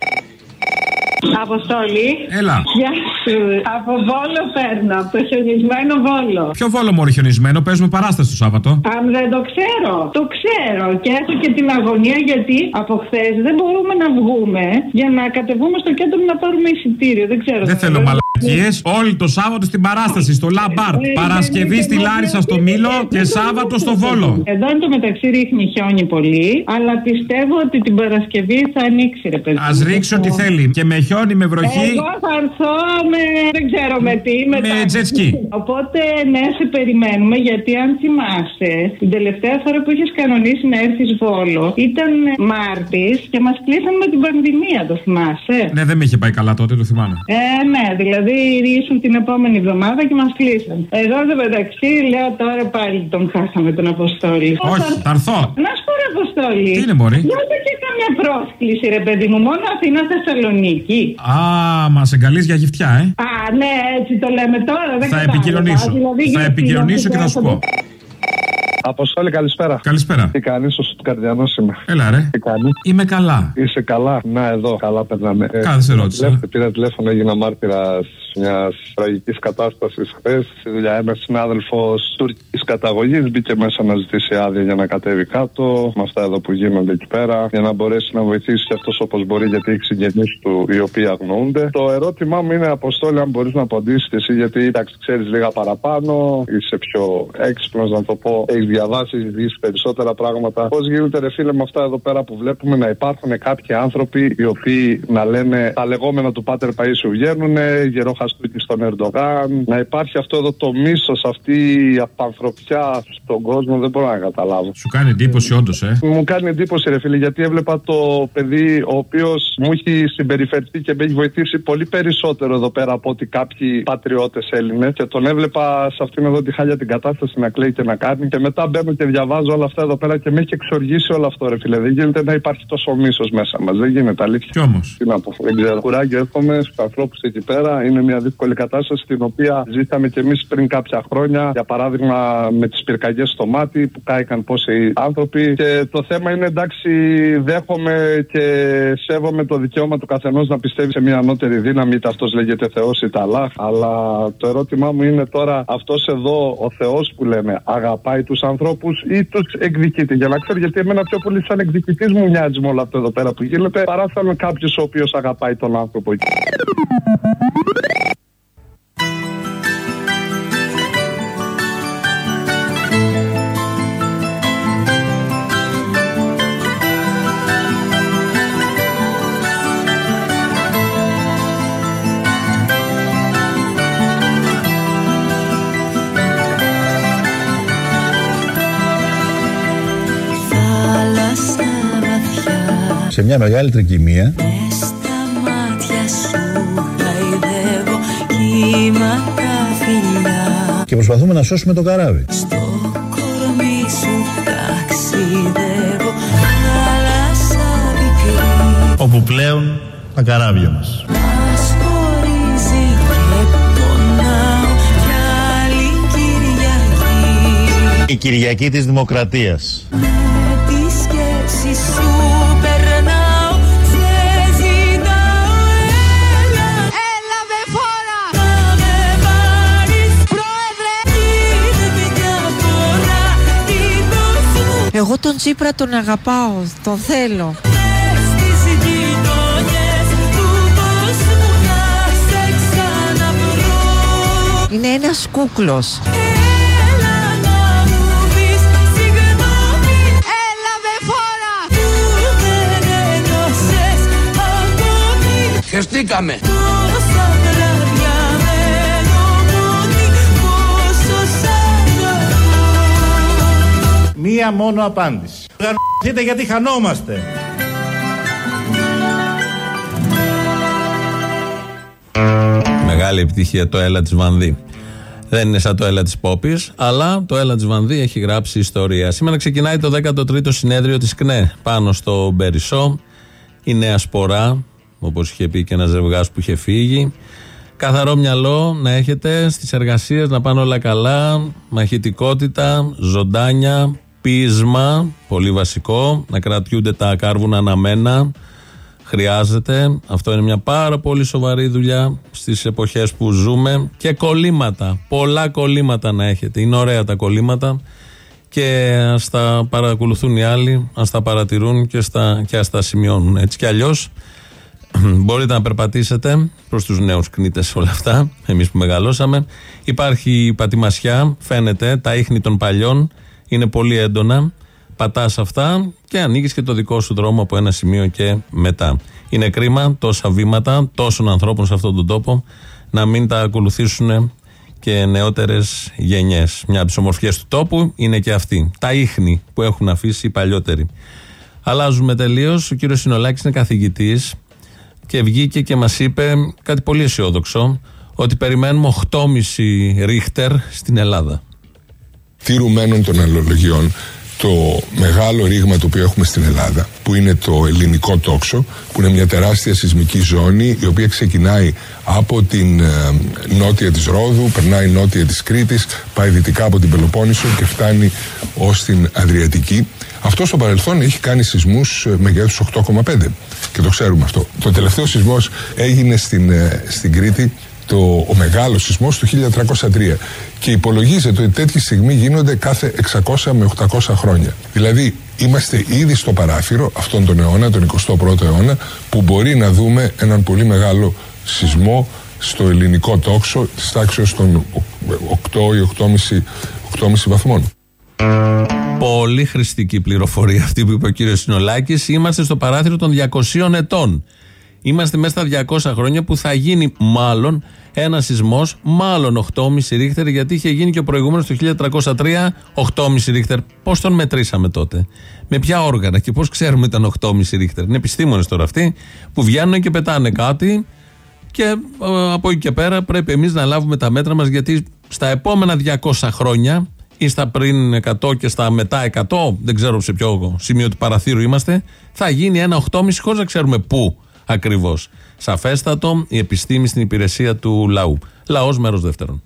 Speaker 22: Αποστολή.
Speaker 7: Έλα.
Speaker 22: Γεια σου. Από Βόλο παίρνω, από το χιονισμένο Βόλο.
Speaker 7: Ποιο Βόλο μωρή χιονισμένο, παίζουμε παράσταση το Σάββατο.
Speaker 22: Αν δεν το ξέρω. Το ξέρω και έχω και την αγωνία γιατί από χθες δεν μπορούμε να βγούμε για να κατεβούμε στο κέντρο να πάρουμε εισιτήριο. Δεν ξέρω.
Speaker 7: Δεν θέλω μαλακίες. Όλοι το Σάββατο στην παράσταση, στο Λαμπάρτ. Παρασκευή στη Λάρισα στο Μήλο και Σάββατο στο Βόλο.
Speaker 22: Εδώ εν τω μεταξύ ρίχνει χιόνι πολύ, αλλά πιστεύω ότι την Παρασκευή θα ανοίξει, ρε παιδί.
Speaker 7: Ας ρίξει ό,τι θέλει. Και με χιόνι, με βροχή.
Speaker 22: Εγώ θα έρθω με. Δεν ξέρω με τι.
Speaker 7: Με τζετσκι.
Speaker 22: Οπότε ναι, σε περιμένουμε γιατί αν θυμάσαι, την τελευταία φορά που είχες κανονίσει να έρθεις Βόλο ήταν Μάρτης και μας κλείσαν με την πανδημία, το θυμάσαι?
Speaker 7: Ναι, δεν με είχε πάει καλά τότε, το θυμάμαι.
Speaker 22: Ναι, δηλαδή ήσουν την επόμενη εβδομάδα και μας κλείσαν. Εδώ εδώ μεταξύ λέω τώρα πάλι τον χάσαμε τον Αποστόλη.
Speaker 7: Όχι, θα έρθω.
Speaker 22: Να σου πω, ρε Αποστόλη.
Speaker 7: Τι είναι, μωρή?
Speaker 22: Δεν και καμιά πρόσκληση, ρε παιδί μου, μόνο Αθήνα Θεσσαλονίκη.
Speaker 7: Α, μας εγκαλείς για γυφτιά,
Speaker 22: Α, ναι, έτσι το λέμε τώρα. Δεν
Speaker 7: θα επικοινωνήσω. Δηλαδή, θα επικοινωνήσω και θα σου πω.
Speaker 23: Αποστόλη, καλησπέρα.
Speaker 7: Καλησπέρα.
Speaker 23: Τι κάνεις, ο Στουτγκαρδιανός είμαι.
Speaker 7: Έλα, ρε.
Speaker 23: Τι κάνεις?
Speaker 7: Είμαι καλά.
Speaker 23: Είσαι καλά? Να, εδώ, καλά περνάμε.
Speaker 7: Κάθε σε ρώτησα.
Speaker 23: Πήρα τηλέφωνο, έγινα μάρτυρας μια τραγική κατάσταση χθες. Στη δουλειά, ένα συνάδελφος τουρκικής καταγωγής μπήκε μέσα να ζητήσει άδεια για να κατέβει κάτω. Με αυτά εδώ που γίνονται εκεί πέρα, για να μπορέσει να βοηθήσει και αυτός όπως μπορεί, γιατί έχει συγγενείς του οι οποίοι αγνοούνται. Το ερώτημά μου είναι, Αποστόλη, αν μπορείς να απαντήσεις εσύ, γιατί εντάξει, ξέρεις λίγα παραπάνω, είσαι πιο έξυπνος να το πω. Έχεις διαβάσει, έχεις δει περισσότερα πράγματα. Πώς γίνεται, ρε φίλε, με αυτά εδώ πέρα που βλέπουμε να υπάρχουν κάποιοι άνθρωποι οι οποίοι να λένε τα λεγόμενα του Πάτερ Παΐσιου βγαίνουν, γεροχαστούκι στον Ερντογάν, να υπάρχει αυτό εδώ το μίσος, αυτή η απανθρωπιά στον κόσμο, δεν μπορώ να καταλάβω.
Speaker 7: Σου κάνει εντύπωση, όντως,
Speaker 23: Μου κάνει εντύπωση, ρε φίλε, γιατί έβλεπα το παιδί ο οποίος μου έχει συμπεριφερθεί και με έχει βοηθήσει πολύ περισσότερο εδώ πέρα από ότι κάποιοι πατριώτες Έλληνες, και τον έβλεπα σε αυτήν εδώ τη χάλια την κατάσταση να κλαίει και να κάνει. Και μετά μπαίνω και διαβάζω όλα αυτά εδώ πέρα και με έχει εξοργήσει όλο αυτό, ρε φίλε. Δεν γίνεται να υπάρχει τόσο μίσος μέσα μας. Δεν γίνεται, αλήθεια.
Speaker 7: Κι όμως.
Speaker 23: Τι να πω, δεν ξέρω. Κουράγιο εύχομαι στους ανθρώπους εκεί πέρα. Είναι μια δύσκολη κατάσταση την οποία ζήσαμε κι εμείς πριν κάποια χρόνια. Για παράδειγμα, με τις πυρκαγιές στο μάτι που κάηκαν πόσοι άνθρωποι. Και το θέμα είναι, εντάξει, δέχομαι και σέβομαι το δικαίωμα του καθενός να πιστεύει σε μια ανώτερη δύναμη, είτε αυτός λέγεται Θεός είτε Αλλάχ. Αλλά το ερώτημά μου είναι τώρα, αυτός εδώ ο Θεός που λέμε, αγαπάει τους ανθρώπους ή τους εκδικείται? Για να ξέρω, γιατί εμένα πιο πολύ σαν εκδικητής μου μοιάζει με όλο αυτό εδώ πέρα που γίνεται, παρά σαν κάποιος ο οποίος αγαπάει τον άνθρωπο.
Speaker 6: Σε μια μεγάλη τρικυμία
Speaker 24: στα μάτια σου χαϊδεύω κύματα φιλιά
Speaker 6: και προσπαθούμε να σώσουμε το καράβι.
Speaker 24: Στο κορμί σου ταξιδεύω θάλασσα πικρή
Speaker 6: όπου πλέον τα καράβια μας.
Speaker 24: Μας χωρίζει και πονάω κι άλλη Κυριακή.
Speaker 6: Η Κυριακή της Δημοκρατίας.
Speaker 24: Με τη σκέψη σου περνάω, σε ζητάω, έλα με φόρα. Θα με πάρεις πρόεδρε, είναι μια φορά τίτος μου.
Speaker 8: Εγώ τον Τσίπρα τον αγαπάω, τον θέλω.
Speaker 24: Στις γειτονιές του κόσμου να σε ξαναβρω.
Speaker 8: Είναι ένας κούκλος.
Speaker 3: Χεστήκαμε.
Speaker 11: μία μόνο απάντηση. Οργανωθείτε γιατί χανόμαστε.
Speaker 7: Μεγάλη επιτυχία το Έλα της Βανδύ. Δεν είναι σαν το Έλα της Πόπης, αλλά το Έλα της Βανδύ έχει γράψει ιστορία. Σήμερα ξεκινάει το 13ο συνέδριο της ΚΝΕ πάνω στο Μπερισό. Η νέα σπορά, όπως είχε πει και ένας ζευγάς που είχε φύγει. Καθαρό μυαλό να έχετε στις εργασίες, να πάνε όλα καλά. Μαχητικότητα, ζωντάνια, πείσμα, πολύ βασικό. Να κρατιούνται τα κάρβουνα αναμένα. Χρειάζεται. Αυτό είναι μια πάρα πολύ σοβαρή δουλειά στις εποχές που ζούμε. Και κολλήματα. Πολλά κολλήματα να έχετε. Είναι ωραία τα κολλήματα. Και ας τα παρακολουθούν οι άλλοι, ας τα παρατηρούν και ας τα σημειώνουν. Έτσι κι αλλιώς μπορείτε να περπατήσετε προς τους νέους κνήτες όλα αυτά, εμείς που μεγαλώσαμε. Υπάρχει πατημασιά, φαίνεται, τα ίχνη των παλιών είναι πολύ έντονα. Πατάς αυτά και ανοίγεις και το δικό σου δρόμο από ένα σημείο και μετά. Είναι κρίμα τόσα βήματα τόσων ανθρώπων σε αυτόν τον τόπο να μην τα ακολουθήσουν και νεότερες γενιές. Μια από τις ομορφιές του τόπου είναι και αυτή. Τα ίχνη που έχουν αφήσει οι παλιότεροι. Αλλάζουμε τελείως. Ο κύριος Συνολάκης είναι καθηγητής και βγήκε και μας είπε κάτι πολύ αισιόδοξο, ότι περιμένουμε 8,5 ρίχτερ στην Ελλάδα.
Speaker 9: Τηρουμένων των αλλολογιών, το μεγάλο ρήγμα το οποίο έχουμε στην Ελλάδα, που είναι το ελληνικό τόξο, που είναι μια τεράστια σεισμική ζώνη, η οποία ξεκινάει από την νότια της Ρόδου, περνάει νότια της Κρήτης, πάει δυτικά από την Πελοπόννησο και φτάνει ως την Αδριατική. Αυτό στο παρελθόν έχει κάνει σεισμούς μεγέθους 8,5 και το ξέρουμε αυτό. Το τελευταίο σεισμός έγινε στην Κρήτη, ο μεγάλος σεισμός του 1303, και υπολογίζεται ότι τέτοιοι σεισμοί γίνονται κάθε 600 με 800 χρόνια. Δηλαδή είμαστε ήδη στο παράθυρο αυτόν τον αιώνα, τον 21ο αιώνα, που μπορεί να δούμε έναν πολύ μεγάλο σεισμό στο ελληνικό τόξο της τάξης των 8 ή 8,5 βαθμών.
Speaker 7: Πολύ χρηστική πληροφορία αυτή που είπε ο κύριος Συνολάκης. Είμαστε στο παράθυρο των 200 ετών. Είμαστε μέσα στα 200 χρόνια που θα γίνει μάλλον ένα σεισμός, μάλλον 8,5 ρίχτερ, γιατί είχε γίνει και ο προηγούμενος το 1303 8,5 ρίχτερ. Πώς τον μετρήσαμε τότε, με ποια όργανα και πώς ξέρουμε ήταν 8,5 ρίχτερ? Είναι επιστήμονες τώρα αυτοί που βγαίνουν και πετάνε κάτι και από εκεί και πέρα πρέπει εμείς να λάβουμε τα μέτρα μας, γιατί στα επόμενα 200 χρόνια ή στα πριν 100 και στα μετά 100, δεν ξέρω σε ποιο σημείο του παραθύρου είμαστε, θα γίνει ένα 8,5 χωρίς να ξέρουμε πού ακριβώς. Σαφέστατο, η επιστήμη στην υπηρεσία του λαού. Λαός, μέρος δεύτερον.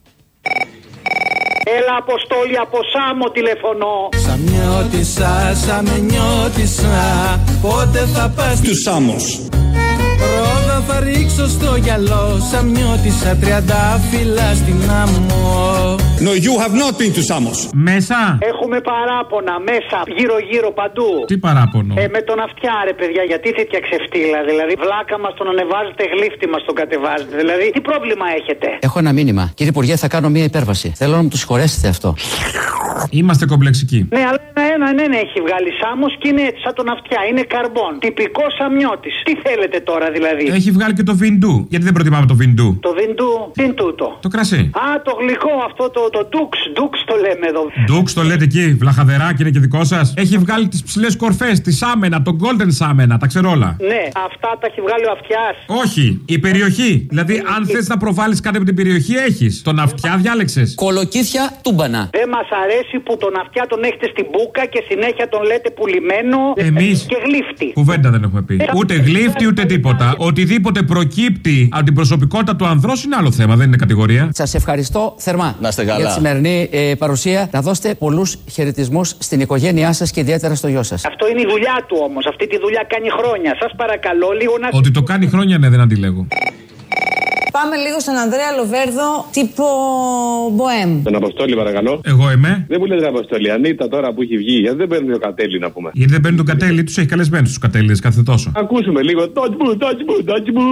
Speaker 3: Έλα, Αποστόλη, από Σάμο τηλεφωνώ.
Speaker 24: Σαμιώτησα, σαμενιώτησα, πότε θα πας
Speaker 10: του Σάμος?
Speaker 24: Πρώτα θα ρίξω στο γυαλό, σαμιώτησα 30 φύλλα στην άμμο.
Speaker 10: No, you have not been to Samos.
Speaker 3: Μέσα. Έχουμε παράπονα μέσα, γύρω-γύρω παντού.
Speaker 10: Τι παράπονο?
Speaker 3: Με τον αυτιά, ρε παιδιά, γιατί τέτοια ξεφτύλα? Δηλαδή, βλάκα μας τον ανεβάζετε, γλύφτη μας τον κατεβάζετε. Δηλαδή, τι πρόβλημα έχετε?
Speaker 13: Έχω ένα μήνυμα. Κύριε Υπουργέ, θα κάνω μία υπέρβαση. Θέλω να μου το συγχωρέσετε αυτό.
Speaker 10: Είμαστε κομπλεξικοί.
Speaker 3: Ναι, αλλά ένα έχει βγάλει Σάμος και είναι έτσι, σαν τον αυτιά. Είναι καρμπόν. Τυπικό Σαμιώτης. Τι θέλετε τώρα, δηλαδή?
Speaker 10: Έχει βγάλει και το Βιντού. Γιατί δεν προτιμάμε το Βιντού?
Speaker 3: Το Βιντού, τι είναι τούτο?
Speaker 10: Το κρασί.
Speaker 3: Α, το γλυκό αυτό το Ντούξ. Ντούξ το λέμε εδώ.
Speaker 10: Ντούξ το λέτε εκεί, βλαχαδεράκι είναι και δικό σας. Έχει βγάλει τις ψηλές κορφές, τη Σάμενα, το Golden Σάμενα, τα ξέρω όλα.
Speaker 3: Ναι, αυτά τα έχει βγάλει ο αυτιάς.
Speaker 10: Όχι, η περιοχή. Δηλαδή, αν θες να προβάλλεις κάτι από την περιοχή, έχεις. Τον αυτιά διάλεξες.
Speaker 13: Κολοκύθια τούμπανα.
Speaker 3: Δεν μας αρέσει που τον αυτιά τον έχετε στην μπούκα και συνέχεια τον λέτε πουλημένο.
Speaker 10: Εμείς
Speaker 3: και γλύφτη.
Speaker 10: Κουβέντα δεν έχουμε πει. Ούτε γλύφτη ούτε τίποτα. Οτιδήποτε προκύπτει από την προσωπικότητα του ανδρός είναι άλλο θέμα, δεν είναι κατηγορία.
Speaker 13: Σας ευχαριστώ θερμά για τη σημερινή παρουσία. Να δώσετε πολλούς χαιρετισμούς στην οικογένειά σας και ιδιαίτερα στο γιο σας.
Speaker 3: Αυτό είναι η δουλειά του όμως. Αυτή τη δουλειά κάνει χρόνια. Σας παρακαλώ λίγο να.
Speaker 10: Ότι το κάνει χρόνια, ναι, δεν αντιλέγω.
Speaker 8: Πάμε λίγο στον Ανδρέα Λοβέρδο, τύπο Μποέμ.
Speaker 14: Τον Αποστόλη, παρακαλώ.
Speaker 10: Εγώ είμαι.
Speaker 14: Δεν μου λέτε Αποστόλη, Ανίτα τώρα που έχει βγει, γιατί δεν παίρνει ο Κατέλη να πούμε?
Speaker 10: Γιατί δεν παίρνει τον Κατέλη, τους έχει καλεσμένους τους Κατέληδες κάθε τόσο.
Speaker 14: Ακούσουμε λίγο. Touch μου.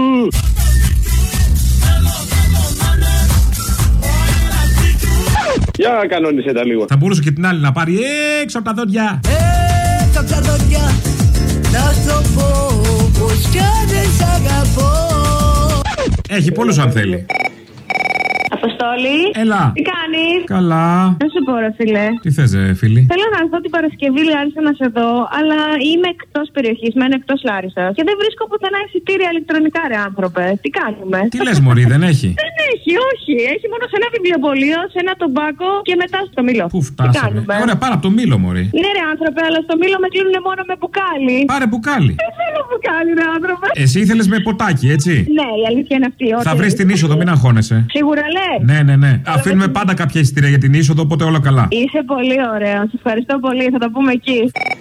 Speaker 14: Για κανόνισε τα λίγο.
Speaker 10: Θα μπορούσε και την άλλη να πάρει έξω από τα δόντια.
Speaker 24: Έξω από τα δόντια, να στο πω πως κι αν δεν σ' αγαπώ.
Speaker 10: Έχει πολλούς αν θέλει.
Speaker 5: Αποστόλη.
Speaker 10: Έλα.
Speaker 5: Τι κάνεις?
Speaker 10: Καλά.
Speaker 5: Δεν σου πω, ρε φίλε.
Speaker 10: Τι θες, φίλη?
Speaker 5: Θέλω να έρθω την Παρασκευή Λάρισα να σε δω, αλλά είμαι εκτός περιοχής, μένω εκτός Λάρισσας. Και δεν βρίσκω πουθενά εισιτήρια ηλεκτρονικά, ρε άνθρωπε. Τι κάνουμε?
Speaker 10: Τι λες, μωρή, δεν έχει?
Speaker 5: Δεν έχει, όχι. Έχει μόνο σε ένα βιβλιοπωλείο, σε ένα τομπάκο και μετά στο Μήλο.
Speaker 10: Πού φτάσαμε? Ωραία, πάρα από το Μήλο, μωρή.
Speaker 5: Ναι, ρε άνθρωπε, αλλά στο Μήλο με κλείνουν μόνο με μπουκάλι.
Speaker 10: Πάρε μπουκάλι.
Speaker 5: Δεν θέλω μπουκάλι, ρε άνθρωπε.
Speaker 10: Εσύ ήθελες με ποτάκι, έτσι?
Speaker 5: Ναι, η αλήθεια είναι αυτή.
Speaker 10: Θα βρεις την είσοδο, μην αγχώνεσαι.
Speaker 5: Σίγουρα λες?
Speaker 10: Ναι. Αφήνουμε πάντα κάποια εισιτήρια για την είσοδο, οπότε όλα καλά.
Speaker 5: Είσαι πολύ ωραίο. Σε ευχαριστώ πολύ. Θα τα πούμε εκεί.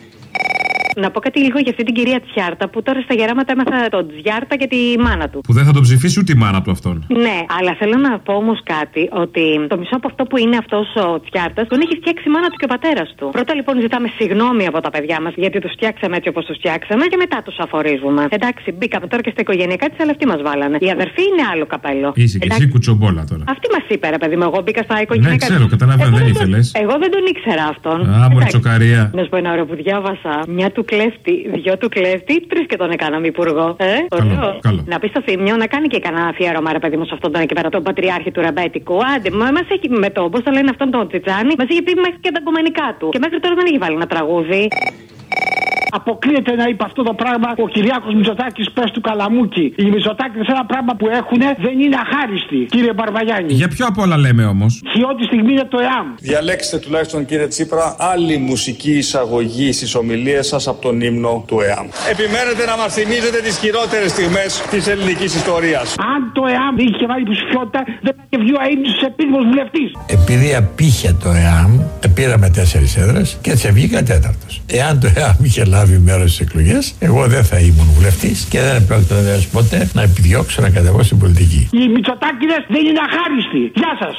Speaker 5: Να πω κάτι λίγο για αυτή την κυρία Τσιάρτα που τώρα στα γεράματα έμαθα τον Τσιάρτα και τη μάνα του.
Speaker 10: Που δεν θα τον ψηφίσει ούτε η μάνα του αυτόν.
Speaker 5: Ναι, αλλά θέλω να πω όμως κάτι, ότι το μισό από αυτό που είναι αυτός ο Τσιάρτας τον έχει φτιάξει η μάνα του και ο πατέρας του. Πρώτα λοιπόν ζητάμε συγγνώμη από τα παιδιά μας γιατί τους φτιάξαμε έτσι όπως τους φτιάξαμε και μετά τους αφορίζουμε. Εντάξει, μπήκαμε τώρα και στα οικογενειακά της, αλλά αυτοί μας βάλανε. Η αδερφή είναι άλλο καπέλο.
Speaker 10: Είσαι και εσύ κουτσομπόλα τώρα.
Speaker 5: Αυτή μας είπε, ρε παιδί μου, εγώ μπήκα στα οικογενειακά.
Speaker 10: Ναι, ξέρω, καταλαβαίνω, δεν ήθελες.
Speaker 5: Εγώ δεν τον ήξερα αυτόν.
Speaker 10: Α, μορτσοκαρία.
Speaker 5: Να σου πω ένα ωραίο που διάβασα. Μια του κλέφτη, δυο του κλέφτη, τρεις και τον έκαναμε υπουργό.
Speaker 10: Καλό.
Speaker 5: Να πει στο Θήμιο να κάνει και κανένα αφιέρωμα, ρε παιδί μου, σε αυτόν τον εκεί πέρα, τον πατριάρχη του Ρεμπέτικου. Άντε, μας έχει με το, πώς το λένε αυτόν τον Τσιτσάνι, μας έχει πει μέχρι και τα κομμενικά του. Και μέχρι τώρα δεν έχει βάλει ένα τραγούδι.
Speaker 3: Αποκλείεται να είπε αυτό το πράγμα ο Κυριάκος Μητσοτάκης, πες του Καλαμούκη. Οι Μητσοτάκηδες ένα πράγμα που έχουν δεν είναι αχάριστοι, κύριε Μπαρβαγιάννη.
Speaker 10: Για ποιο απ' όλα λέμε όμως?
Speaker 3: Χιότη στιγμή είναι το ΕΑΜ.
Speaker 12: Διαλέξτε τουλάχιστον, κύριε Τσίπρα, άλλη μουσική εισαγωγή στις ομιλίες σας από τον ύμνο του ΕΑΜ. Επιμένετε να μας θυμίζετε τις χειρότερες στιγμές της ελληνικής ιστορίας.
Speaker 3: Αν το ΕΑΜ είχε βάλει υποψηφιότητα, δεν θα είχε βγει ο αείμνης επίσημος βουλευτής.
Speaker 15: Επειδή απήχε το ΕΑΜ, πήραμε 4 έδρες και έτσι βγήκα 4ος. Εάν το ΕΑΜ είχε λάβει μέρος στις εκλογές, εγώ δεν θα ήμουν βουλευτής και δεν πρόκειται ποτέ να επιδιώξω να κατεβώ στην πολιτική.
Speaker 3: Οι Μητσοτάκηδες δεν είναι αχάριστοι. Γεια σας.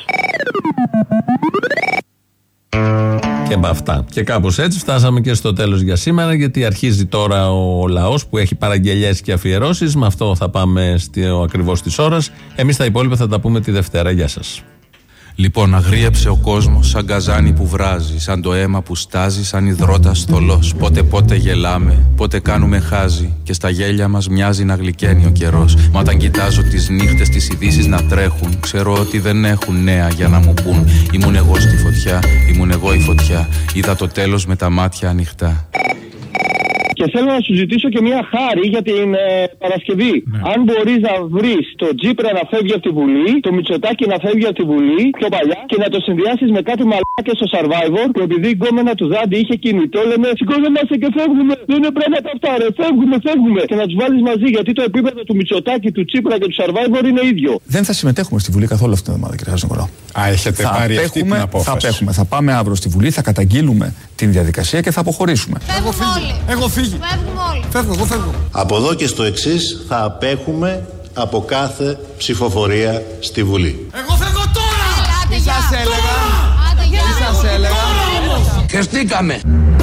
Speaker 7: Και με αυτά. Και κάπως έτσι φτάσαμε και στο τέλος για σήμερα, γιατί αρχίζει τώρα ο λαός που έχει παραγγελιές και αφιερώσεις. Με αυτό θα πάμε ακριβώς της ώρας. Εμείς τα υπόλοιπα θα τα πούμε τη Δευτέρα. Γεια σας.
Speaker 16: Λοιπόν, αγρίεψε ο κόσμος σαν καζάνι που βράζει, σαν το αίμα που στάζει, σαν υδρότας θολός. Πότε γελάμε, πότε κάνουμε χάζι και στα γέλια μας μοιάζει να γλυκαίνει ο καιρός. Μα όταν κοιτάζω τις νύχτες, τις ειδήσεις να τρέχουν, ξέρω ότι δεν έχουν νέα για να μου πούν. Ήμουν εγώ στη φωτιά, ήμουν εγώ η φωτιά, είδα το τέλος με τα μάτια ανοιχτά.
Speaker 25: Και θέλω να σου ζητήσω και μια χάρη για την Παρασκευή. Ναι. Αν μπορείς να βρεις το Τσίπρα να φεύγει από τη Βουλή, το Μητσοτάκη να φεύγει από τη Βουλή πιο παλιά και να το συνδυάσεις με κάτι μαλάκες στο Survivor, που επειδή η γκόμενα του Δάντη είχε κινητό, λέμε σηκώζομαστε και φεύγουμε. Δεν είναι πράγματα αυτά, ρε. Φεύγουμε. Και να τους βάλεις μαζί, γιατί το επίπεδο του Μητσοτάκη, του Τσίπρα και του Survivor είναι ίδιο.
Speaker 26: Δεν θα συμμετέχουμε στη Βουλή καθόλου αυτή την εβδομάδα, κύριε Χατζηνικολάου.
Speaker 10: Α, έχετε πάρει αυτή την απόφαση?
Speaker 26: Θα πάμε αύριο στη Βουλή, θα καταγγείλουμε την διαδικασία και θα αποχωρήσουμε.
Speaker 10: Έχω φύγει.
Speaker 26: Φεύγω.
Speaker 11: Από εδώ και στο εξής θα απέχουμε από κάθε ψηφοφορία στη Βουλή.
Speaker 10: Εγώ φεύγω τώρα! Τι σας έλεγα?
Speaker 26: Χεστήκαμε.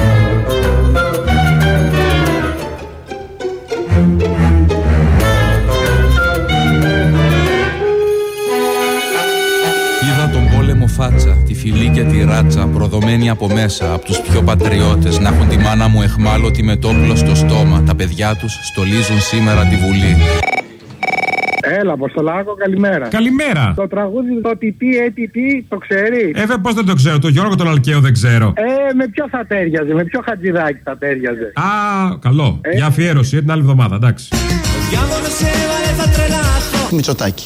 Speaker 16: Είδα τον πόλεμο φάτσα, τη φυλή και τη ράτσα, προδομένη από μέσα, από τους πιο πατριώτες, να έχουν τη μάνα μου εχμάλωτη με το όπλο στο στόμα. Τα παιδιά τους στολίζουν σήμερα τη Βουλή.
Speaker 3: Έλα, Αποστολάκο, καλημέρα.
Speaker 10: Καλημέρα.
Speaker 3: Το τραγούδι το τι, το ξέρει?
Speaker 10: Πώς δεν το ξέρω, το Γιώργο τον Αλκαίο δεν ξέρω.
Speaker 3: Με ποιο θα τέριαζε, με ποιο Χατζηδάκι θα τέριαζε?
Speaker 10: Α, καλό. Για αφιέρωση την άλλη εβδομάδα, εντάξει.
Speaker 26: Μητσοτάκη.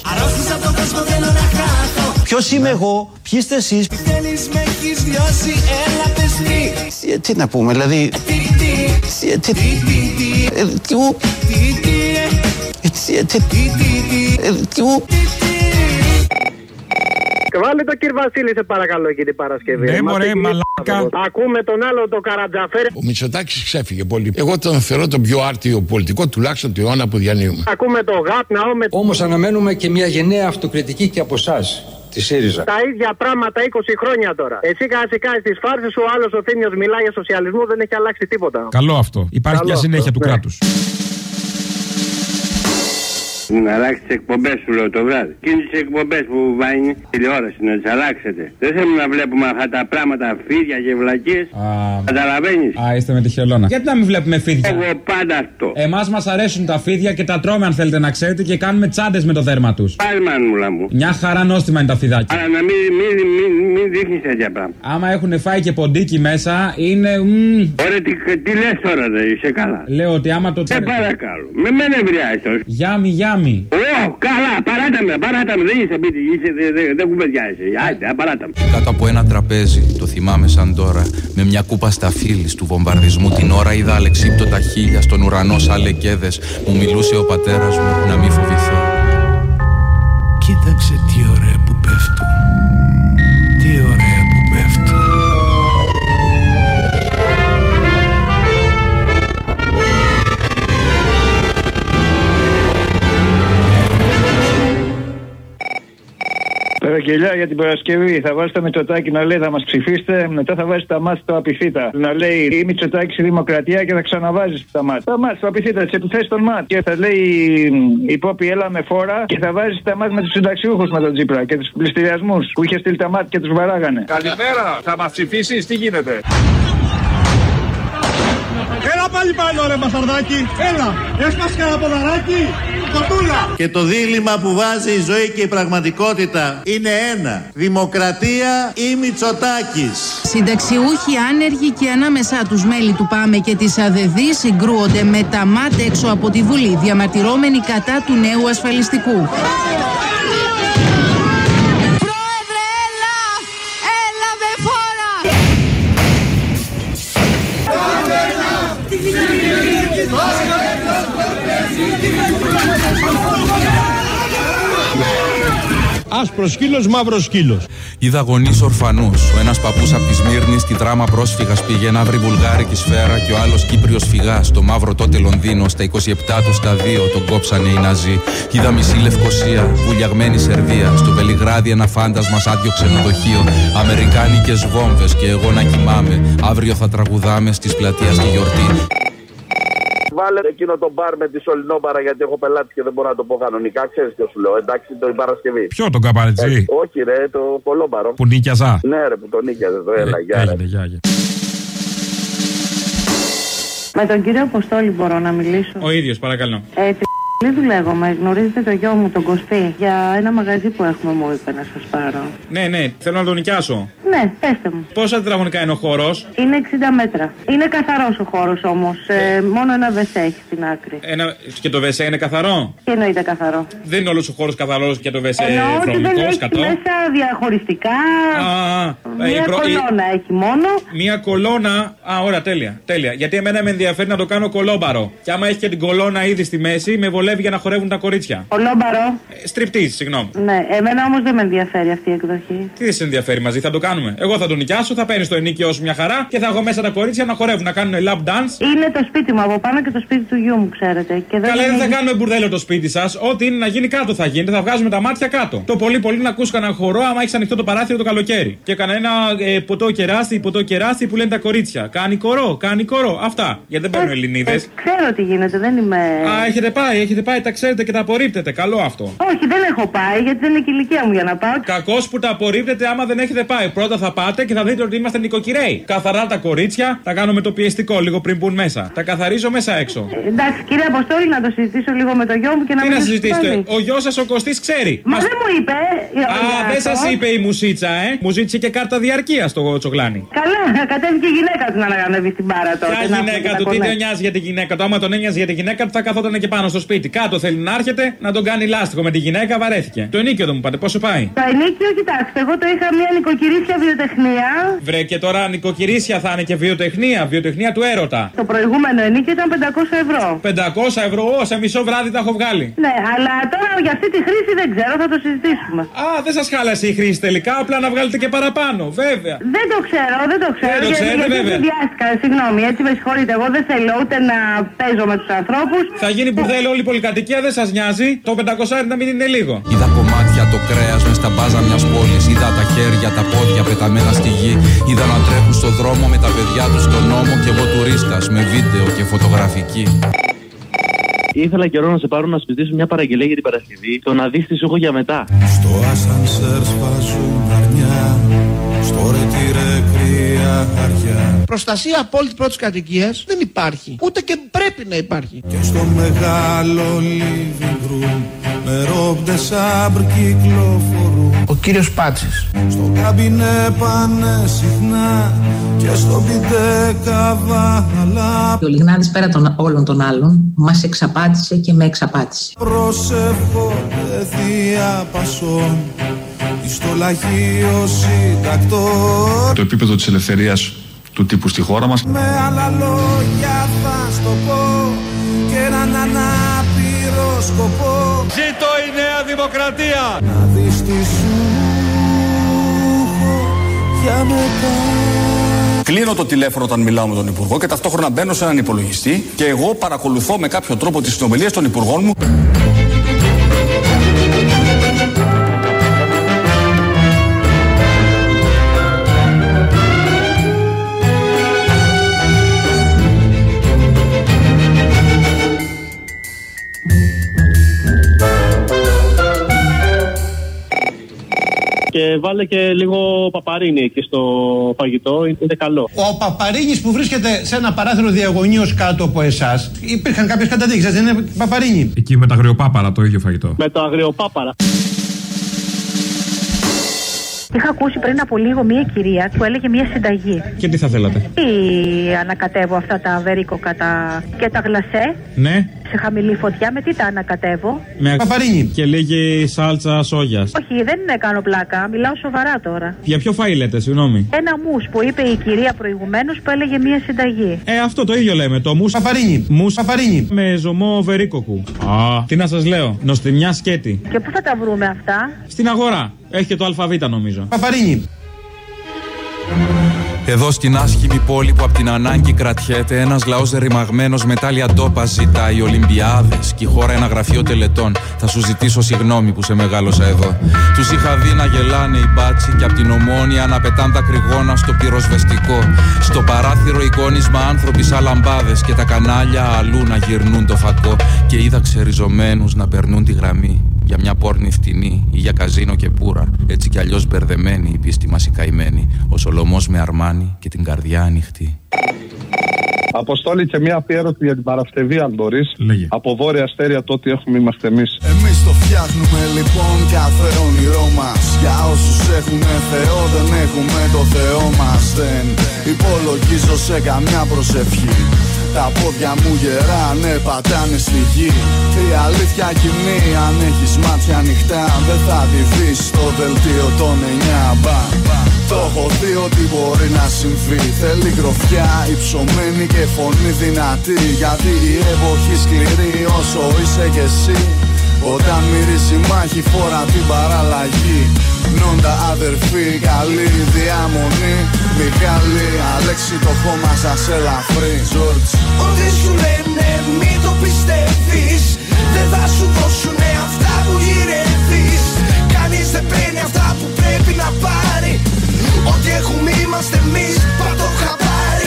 Speaker 27: Ποιος είμαι εγώ, ποιοι είστε εσείς?
Speaker 26: Τι να πούμε, δηλαδή.
Speaker 3: Βάλε το κύριε Βασίλη, σε παρακαλώ, εκεί την Παρασκευή.
Speaker 10: Ναι, μωρέ, μαλάκα.
Speaker 3: Ακούμε τον άλλο, το Καρατζαφέρη.
Speaker 26: Ο Μητσοτάκης ξέφυγε πολύ. Εγώ τον θεωρώ τον πιο άρτιο πολιτικό, τουλάχιστον του αιώνα που διανύουμε.
Speaker 3: Ακούμε το Γάπναο.
Speaker 26: Όμως αναμένουμε και μια γενναία αυτοκριτική και από εσάς, τη ΣΥΡΙΖΑ.
Speaker 3: Τα ίδια πράγματα 20 χρόνια τώρα. Εσύ καθηκάζει στις φάρσες σου, ο άλλος ο Θήμιος μιλάει για σοσιαλισμό, δεν έχει αλλάξει τίποτα.
Speaker 10: Καλό αυτό. Υπάρχει μια συνέχεια του κράτους.
Speaker 1: Να αλλάξει τις εκπομπές σου, λέω το βράδυ. Και τις εκπομπές που βάζει τηλεόραση να τις αλλάξετε. Δεν θέλουμε να βλέπουμε αυτά τα πράγματα, φίδια και βλακίες. Καταλαβαίνεις.
Speaker 2: Είστε με τη χελώνα. Γιατί να μην βλέπουμε φίδια?
Speaker 1: Εγώ πάντα αυτό.
Speaker 2: Εμάς μας αρέσουν τα φίδια και τα τρώμε, αν θέλετε να ξέρετε, και κάνουμε τσάντες με το δέρμα τους.
Speaker 1: Πάλι μανούλα μου.
Speaker 2: Μια χαρά νόστιμα είναι τα φιδάκια.
Speaker 1: Αλλά να μην δείχνεις τέτοια πράγματα.
Speaker 2: Άμα έχουν φάει και ποντίκι μέσα, είναι.
Speaker 1: Ωραία, τι λες τώρα, δεν είσαι καλά?
Speaker 2: Λέω ότι άμα το
Speaker 1: τσέρετε. Σε παρακαλώ. Με μένα εμπειριάζεις.
Speaker 2: Γιάμι.
Speaker 1: Καλά, παράτα με. Δεν είσαι σπίτι, δεν κουβεντιάζεσαι. Άιτε, παράτα με.
Speaker 16: Κάτω από ένα τραπέζι, το θυμάμαι σαν τώρα, με μια κούπα σταφύλης του βομβαρδισμού την ώρα είδα αλεξίπτωτα χείλια στον ουρανό σαν λεκέδες. Μου μιλούσε ο πατέρας μου να μην φοβηθώ.
Speaker 17: Κοίταξε τι ωραία που πέφτω. Τι ωραία που πέφτω.
Speaker 25: Παραγγελιά για την Παρασκευή. Θα βάζει το Μητσοτάκη να λέει θα μας ψηφίσετε. Μετά θα βάζει τα μάτια το απειθήτα. Να λέει η Μητσοτάκη στη Δημοκρατία και θα ξαναβάζει τα μάτια. Τα μάτια το απειθήτα, τι επιθέσει των μάτια. Και θα λέει η Πόπη έλα με φόρα και θα βάζει τα μάτια με τους συνταξιούχους με τον Τσίπρα και τους πληστηριασμούς που είχε στείλει τα μάτια και τους βαράγανε.
Speaker 12: Καλημέρα, θα μας ψηφίσεις, τι γίνεται?
Speaker 18: Έλα πάλι πάνω ρε Μασαρδάκη, έλα, έσπασε κανένα ποδαράκι, κοτούλα.
Speaker 11: Και το δίλημμα που βάζει η ζωή και η πραγματικότητα είναι ένα. Δημοκρατία ή Μητσοτάκης.
Speaker 19: Συνταξιούχοι, άνεργοι και ανάμεσά τους μέλη του ΠΑΜΕ και της ΑΔΔ συγκρούονται με τα ΜΑΤ έξω από τη Βουλή, διαμαρτυρώμενοι κατά του νέου ασφαλιστικού.
Speaker 18: Άσπρος σκύλος, μαύρος σκύλος.
Speaker 16: Είδα γονείς ορφανούς. Ο ένας παππούς από τη Σμύρνη στη δράμα πρόσφυγας πήγε να βρει βουλγάρικη σφαίρα και ο άλλος Κύπριος φυγάς. Στο μαύρο τότε Λονδίνο, στα 27 του στα 2 τον κόψανε οι Ναζί. Είδα μισή Λευκοσία, βουλιαγμένη Σερβία. Στο Βελιγράδι ένα φάντασμα σ' άδειο ξενοδοχείο. Αμερικάνικες βόμβες και εγώ να κοιμάμαι. Αύριο θα τραγουδάμε στις πλατείες στη γιορτή.
Speaker 20: Βάλε εκείνο το μπαρ με τη Σολυνόμπαρα γιατί έχω πελάτη και δεν μπορώ να το πω κανονικά. Ξέρεις ποιο σου λέω, εντάξει, το Παρασκευή.
Speaker 10: Ποιο τον καπαρετζή?
Speaker 20: Όχι, ρε, το κολόμπαρο.
Speaker 10: Που νίκιαζα.
Speaker 20: Ναι, ρε, που τον νίκιαζε. Έλα, γεια.
Speaker 22: Με τον κύριο Αποστόλη μπορώ να μιλήσω?
Speaker 10: Ο ίδιος, παρακαλώ.
Speaker 22: Δουλεύομαι. Γνωρίζετε το γιο μου, τον Κωστή. Για ένα μαγαζί που έχουμε, μου είπε να σας πάρω.
Speaker 10: Ναι, θέλω να τον νοικιάσω.
Speaker 22: Ναι, πέστε μου.
Speaker 10: Πόσα τετραγωνικά είναι ο χώρος?
Speaker 22: Είναι 60 μέτρα. Είναι καθαρός ο χώρος όμως. Μόνο ένα βεσέ έχει στην άκρη.
Speaker 10: Και το βεσέ είναι καθαρό?
Speaker 22: Και εννοείται καθαρό.
Speaker 10: Δεν είναι όλος ο χώρος καθαρός και το βεσέ
Speaker 22: βρωμικός, κατώ? Μέσα διαχωριστικά. Μία κολόνα έχει μόνο.
Speaker 10: Μία κολόνα. Ωραία, τέλεια. Γιατί εμένα με ενδιαφέρει να το κάνω κολόμπαρο. Και άμα έχει και την κολόνα ήδη στη μέση, με βολεύει για να χορεύουν τα κορίτσια.
Speaker 22: Κολόμπαρο.
Speaker 10: Στριπτής, συγγνώμη.
Speaker 22: Ναι, εμένα όμως δεν με ενδιαφέρει αυτή η εκδοχή.
Speaker 10: Τι δεν σε ενδιαφέρει, μαζί θα το κάνουμε. Εγώ θα τον νοικιάσω, θα παίρνει το ενίκιο σου μια χαρά και θα έχω μέσα τα κορίτσια να χορεύουν, να κάνουν lap dance.
Speaker 22: Είναι το σπίτι μου από πάνω και το σπίτι του γιού μου, ξέρετε. Και
Speaker 10: καλά, δεν θα κάνουμε μπουρδέλο το σπίτι σας. Ό,τι είναι να γίνει κάτω θα γίνεται. Θα βγάζουμε τα μάτια κάτω. Το πολύ να ακούς κανένα χορό άμα έχει ανοιχτό το παράθυρο το καλοκαίρι. Και κανένα ποτό κεράσι που λένε τα κορίτσια. Κάνει κορό. Αυτά. Γιατί δεν παίρνουν Ελληνίδες.
Speaker 22: Ξέρω τι γίνεται, δεν είμαι.
Speaker 10: Έχετε πάει, τα ξέρετε και τα απορρίπτετε. Καλό αυτό.
Speaker 22: Όχι, δεν έχω πάει γιατί δεν είναι και η ηλικία μου για να πάω.
Speaker 10: Κακώς που τα απορρίπτετε άμα δεν έχετε πάει. Πρώτα θα πάτε και θα δείτε ότι είμαστε νοικοκυρέοι. Καθαρά τα κορίτσια, τα κάνω με το πιεστικό λίγο πριν μπουν μέσα. Τα καθαρίζω μέσα έξω.
Speaker 22: Εντάξει, κύριε Αποστόλη, να το συζητήσω λίγο με το γιο μου και να μην.
Speaker 10: Τι να συζητήσετε, ο γιος σας ο Κωστής ξέρει.
Speaker 22: Μα δεν μου είπε.
Speaker 10: Δεν σας είπε η μουσίτσα, Μου ζήτησε και κάρτα διαρκείας στο τσογλάνι.
Speaker 22: Καλά, κατέβηκε η γυναίκα του να ανέβει στην μπάρα τότε.
Speaker 10: Ποια γυναίκα του, τι δεν νοιάζει για τη γυναίκα του. Άμα τον ένοιαζε για τη γυναίκα του θα καθόταν και πάνω στο σπίτι. Κάτω θέλει να έρχεται να τον κάνει λάστιχο με τη γυναίκα, βαρέθηκε. Το ενίκιο δεν μου πάτε, πόσο πάει?
Speaker 22: Το ενίκιο, κοιτάξτε, εγώ το είχα μια νοικοκυρίσια βιοτεχνία.
Speaker 10: Βρε και τώρα νοικοκυρίσια θα είναι και βιοτεχνία του έρωτα.
Speaker 22: Το προηγούμενο ενίκιο ήταν 500 ευρώ.
Speaker 10: 500 ευρώ, σε μισό βράδυ τα έχω βγάλει.
Speaker 22: Ναι, αλλά τώρα για αυτή τη χρήση δεν ξέρω, θα το συζητήσουμε.
Speaker 10: Δεν σας χάλασε η χρήση τελικά, απλά να βγάλετε και παραπάνω, βέβαια.
Speaker 22: Δεν το ξέρω.
Speaker 10: Δεν το ξέρετε, βέβαια.
Speaker 22: Συγγνώμη, έτσι με συγχωρείτε, εγώ δεν θέλω ούτε να παίζω με τους ανθρώπους.
Speaker 10: Θα γίνει μπουρδέλο όλη η πολυκατοικία, δεν σας νοιάζει. Το 500 να μην είναι λίγο.
Speaker 16: Είδα κομμάτια το κρέας μες στα μπάζα μιας πόλης. Είδα τα χέρια, τα πόδια πεταμένα στη γη. Είδα να τρέχουν στο δρόμο με τα παιδιά τους στον νόμο. Κι εγώ τουρίστας με βίντεο και φωτογραφική.
Speaker 4: Ήθελα καιρό να σε πάρω να συζητήσω μια παραγγελία για την Παρασκευή. Το να δεις τι σου έχω για μετά.
Speaker 17: Στο ασανσέρ σφάζουν αρνιά, στο ρετήρε κρύα χαριά.
Speaker 6: Προστασία απόλυτη πρώτης κατοικίας δεν υπάρχει. Ούτε και πρέπει να υπάρχει.
Speaker 17: Και στο μεγάλο living room με ρόμπτε σάμπρ κυκλοφορούν.
Speaker 6: Ο κύριος Πάτσης.
Speaker 17: Στο καμπινέ πάνε συχνά και στο πιντέ καβάλα.
Speaker 8: Ο Λιγνάδης πέρα των όλων των άλλων μας εξαπάτησε και με εξαπάτησε.
Speaker 17: Προσεύχονται θεία Πασόν στο λαχείο συντακτό.
Speaker 9: Το επίπεδο της ελευθερίας του τύπου στη χώρα μας.
Speaker 17: Με άλλα λόγια θα στο πω και έναν ανάπηρο σκοπό.
Speaker 18: Ζήτω η Νέα Δημοκρατία!
Speaker 17: Να δεις τι σου έχω για μετά.
Speaker 13: Κλείνω το τηλέφωνο όταν μιλάω με τον Υπουργό και ταυτόχρονα μπαίνω σε έναν υπολογιστή και εγώ παρακολουθώ με κάποιο τρόπο τις συνομιλίες των Υπουργών μου.
Speaker 4: Και βάλε και λίγο παπαρίνι εκεί στο φαγητό, είναι καλό.
Speaker 6: Ο παπαρίνης που βρίσκεται σε ένα παράθυρο διαγωνίως κάτω από εσάς, υπήρχαν κάποιες καταδείξεις, δεν είναι παπαρίνι?
Speaker 2: Εκεί με τα αγριοπάπαρα το ίδιο φαγητό.
Speaker 4: Με τα αγριοπάπαρα.
Speaker 5: Είχα ακούσει πριν από λίγο μία κυρία που έλεγε μία συνταγή.
Speaker 2: Και τι θα θέλατε?
Speaker 5: Ή ανακατεύω αυτά τα βερίκοκα και τα γλασέ.
Speaker 2: Ναι.
Speaker 5: Σε χαμηλή φωτιά, με τι τα ανακατεύω?
Speaker 2: Με παπαρίνι. Και λίγη σάλτσα σόγιας.
Speaker 5: Όχι, δεν κάνω πλάκα, μιλάω σοβαρά τώρα.
Speaker 2: Για ποιο φαΐ λέτε, συγγνώμη?
Speaker 5: Ένα μους που είπε η κυρία προηγουμένως που έλεγε μία συνταγή.
Speaker 2: Αυτό το ίδιο λέμε, το μους
Speaker 6: παπαρίνι.
Speaker 2: Μους παπαρίνι. Με ζωμό βερίκοκου. Τι να σας λέω, νοστιμιά σκέτη.
Speaker 5: Και πού θα τα βρούμε αυτά?
Speaker 2: Στην αγορά. Έχει και το αλφαβήτα νομίζω.
Speaker 6: Παπαρίνι.
Speaker 16: Εδώ στην άσχημη πόλη που απ' την ανάγκη κρατιέται, ένας λαός ρημαγμένος με τάλια ντόπα ζητάει Ολυμπιάδες και η χώρα ένα γραφείο τελετών. Θα σου ζητήσω συγγνώμη που σε μεγάλωσα εδώ. Τους είχα δει να γελάνε οι μπάτσι και απ' την Ομόνια να πετάν τα κρυγόνα στο πυροσβεστικό. Στο παράθυρο εικόνισμα άνθρωποι σαν λαμπάδες και τα κανάλια αλλού να γυρνούν το φακό. Και είδα ξεριζωμένους να περνούν τη γραμμή για μια πόρνη φτηνή ή για καζίνο και πουρα. Έτσι κι αλλιώς μπερδεμένη η πίστη μας η καημένη. Ο Σολομός με αρμάνι και την καρδιά ανοιχτή.
Speaker 14: Αποστόλη και μια αφιέρωση για την Παρασκευή, αν μπορείς.
Speaker 2: Λέγε.
Speaker 14: Από Βόρεια Αστέρια, το ότι έχουμε είμαστε εμείς.
Speaker 17: Εμείς το φτιάχνουμε λοιπόν κάθε όνειρό μας. Για όσους έχουν Θεό, δεν έχουμε το Θεό μας. Δεν υπολογίζω σε καμιά προσευχή. Τα πόδια μου γεράνε, πατάνε στη γη. Η αλήθεια κοινή, αν έχεις μάτια ανοιχτά, δεν θα τη δεις στο δελτίο των 9. Το έχω δει ότι μπορεί να συμβεί. Θέλει γροφιά, υψωμένη και φωνή δυνατή. Γιατί η εποχή σκληρή όσο είσαι κι εσύ. Όταν μυρίζει μάχη φορά την παραλλαγή. Νόντα αδερφή, καλή διαμονή. Μιχάλη, Αλέξη, το χώμα σας ελαφρύ. Τζόρτζ.
Speaker 18: Ό,τι σου λένε μην το πιστεύεις. Δεν θα σου δώσουνε αυτά που γυρεύεις. Κανείς δεν παίρνει αυτά που πρέπει να πάρει. Ό,τι έχουμε είμαστε εμείς, πρώτο χαμπάρι.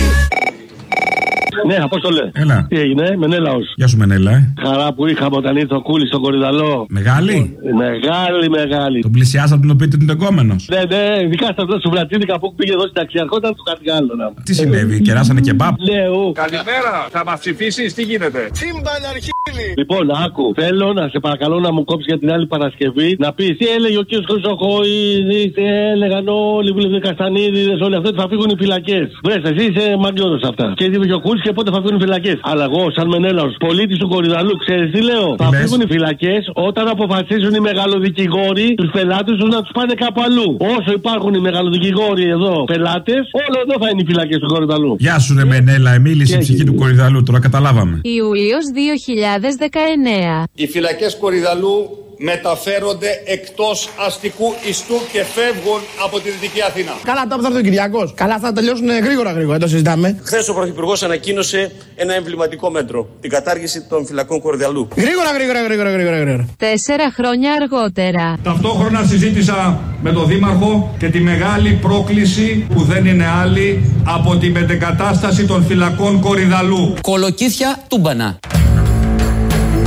Speaker 4: Ναι, Απόστολε.
Speaker 2: Έλα.
Speaker 4: Τι έγινε, Μενέλαος?
Speaker 2: Γεια σου, Μενέλα,
Speaker 4: Χαρά που είχαμε όταν ήρθε ο Κούλης στον Κορυδαλό.
Speaker 2: Μεγάλη.
Speaker 4: Μεγάλη.
Speaker 2: Τον πλησιάσατε τον οποίο ήταν εγκόμενος.
Speaker 4: Ναι, ειδικά σε αυτό σου Βρατσίνικα που πήγε εδώ στην ταξιαρχό, ήταν του κάτι άλλο.
Speaker 2: Τι συνέβη, κεράσανε κεμπάπ?
Speaker 4: Ναι,
Speaker 14: Καλημέρα, θα μας ψηφίσεις, τι γίνεται?
Speaker 18: Τσίμπαν αρχίλη.
Speaker 4: Λοιπόν, άκου, θέλω να σε παρακαλώ να μου κόψεις για την άλλη Παρασκευή να πεις τι έλεγε ο κ. Χρυσοχοίδης, τι έλεγαν όλοι οι βουλευτές Καστανίδηδες, όλοι αυτοί θα φύγουν οι φυλακές. Βρες, εσύ είσαι μαγκιόδος αυτά. Και είπε και ο Κούλης και πότε θα φύγουν οι φυλακές. Αλλά εγώ, σαν Μενέλαος, πολίτης του Κορυδαλού, ξέρεις τι λέω? Θα φύγουν οι φυλακές όταν αποφασίζουν οι μεγαλοδικηγόροι τους πελάτες τους να τους πάνε κάπου αλλού. Όσο υπάρχουν οι μεγαλοδικηγόροι εδώ πελάτες, όλο εδώ θα είναι οι φυλακές του Κορυδαλού.
Speaker 2: Γεια σου, ρε Μενέλα, εμίλησε η ψυχή του Κορυδαλού, τώρα καταλάβαμε.
Speaker 21: Ιούλιος 2019.
Speaker 13: Οι φυλακές Κορυδαλού μεταφέρονται εκτός αστικού ιστού και φεύγουν από τη Δυτική Αθήνα.
Speaker 6: Καλά, τώρα θα έρθει ο Κυριάκος. Καλά, θα τελειώσουν γρήγορα, το συζητάμε.
Speaker 13: Χθες ο Πρωθυπουργός ανακοίνωσε ένα εμβληματικό μέτρο, την κατάργηση των φυλακών Κορυδαλού.
Speaker 6: Γρήγορα.
Speaker 21: 4 χρόνια αργότερα.
Speaker 14: Ταυτόχρονα συζήτησα με τον Δήμαρχο και τη μεγάλη πρόκληση που δεν είναι άλλη από τη μετεγκατάσταση των φυλακών Κορυδαλού.
Speaker 23: Κολοκύθια τούμπανα.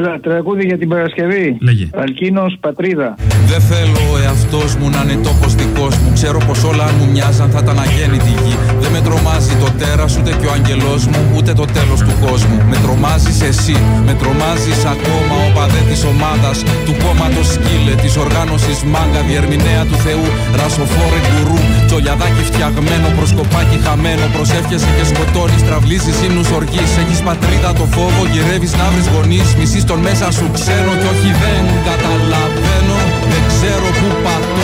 Speaker 3: Έλα, τραγούδι για την Παρασκευή.
Speaker 2: Λέγε.
Speaker 3: Αλκίνος, πατρίδα.
Speaker 16: Δεν θέλω ο εαυτός μου να είναι τόπος δικός μου. Ξέρω πως όλα αν μου μοιάζαν θα ήταν αγέννητη γη. Δεν με τρομάζει το τέρας ούτε και ο αγγελός μου, ούτε το τέλος του κόσμου. Με τρομάζεις εσύ, με τρομάζεις ακόμα ο παδέ της ομάδας, του κόμματος σκύλε, της οργάνωσης μάγκα, διερμηνέα του Θεού, ρασοφόρε γκουρού. Τσολιαδάκι φτιαγμένο, προσκοπάκι χαμένο. Προσεύχεσαι και σκοτώνεις, τραυλίζεις ύμνους οργής. Έχεις πατρίδα το φόβο, γυρεύεις να βρεις γονείς. Μισείς τον μέσα σου ξέρω κι όχι δεν καταλαβαίνω. Δεν ξέρω που πατώ.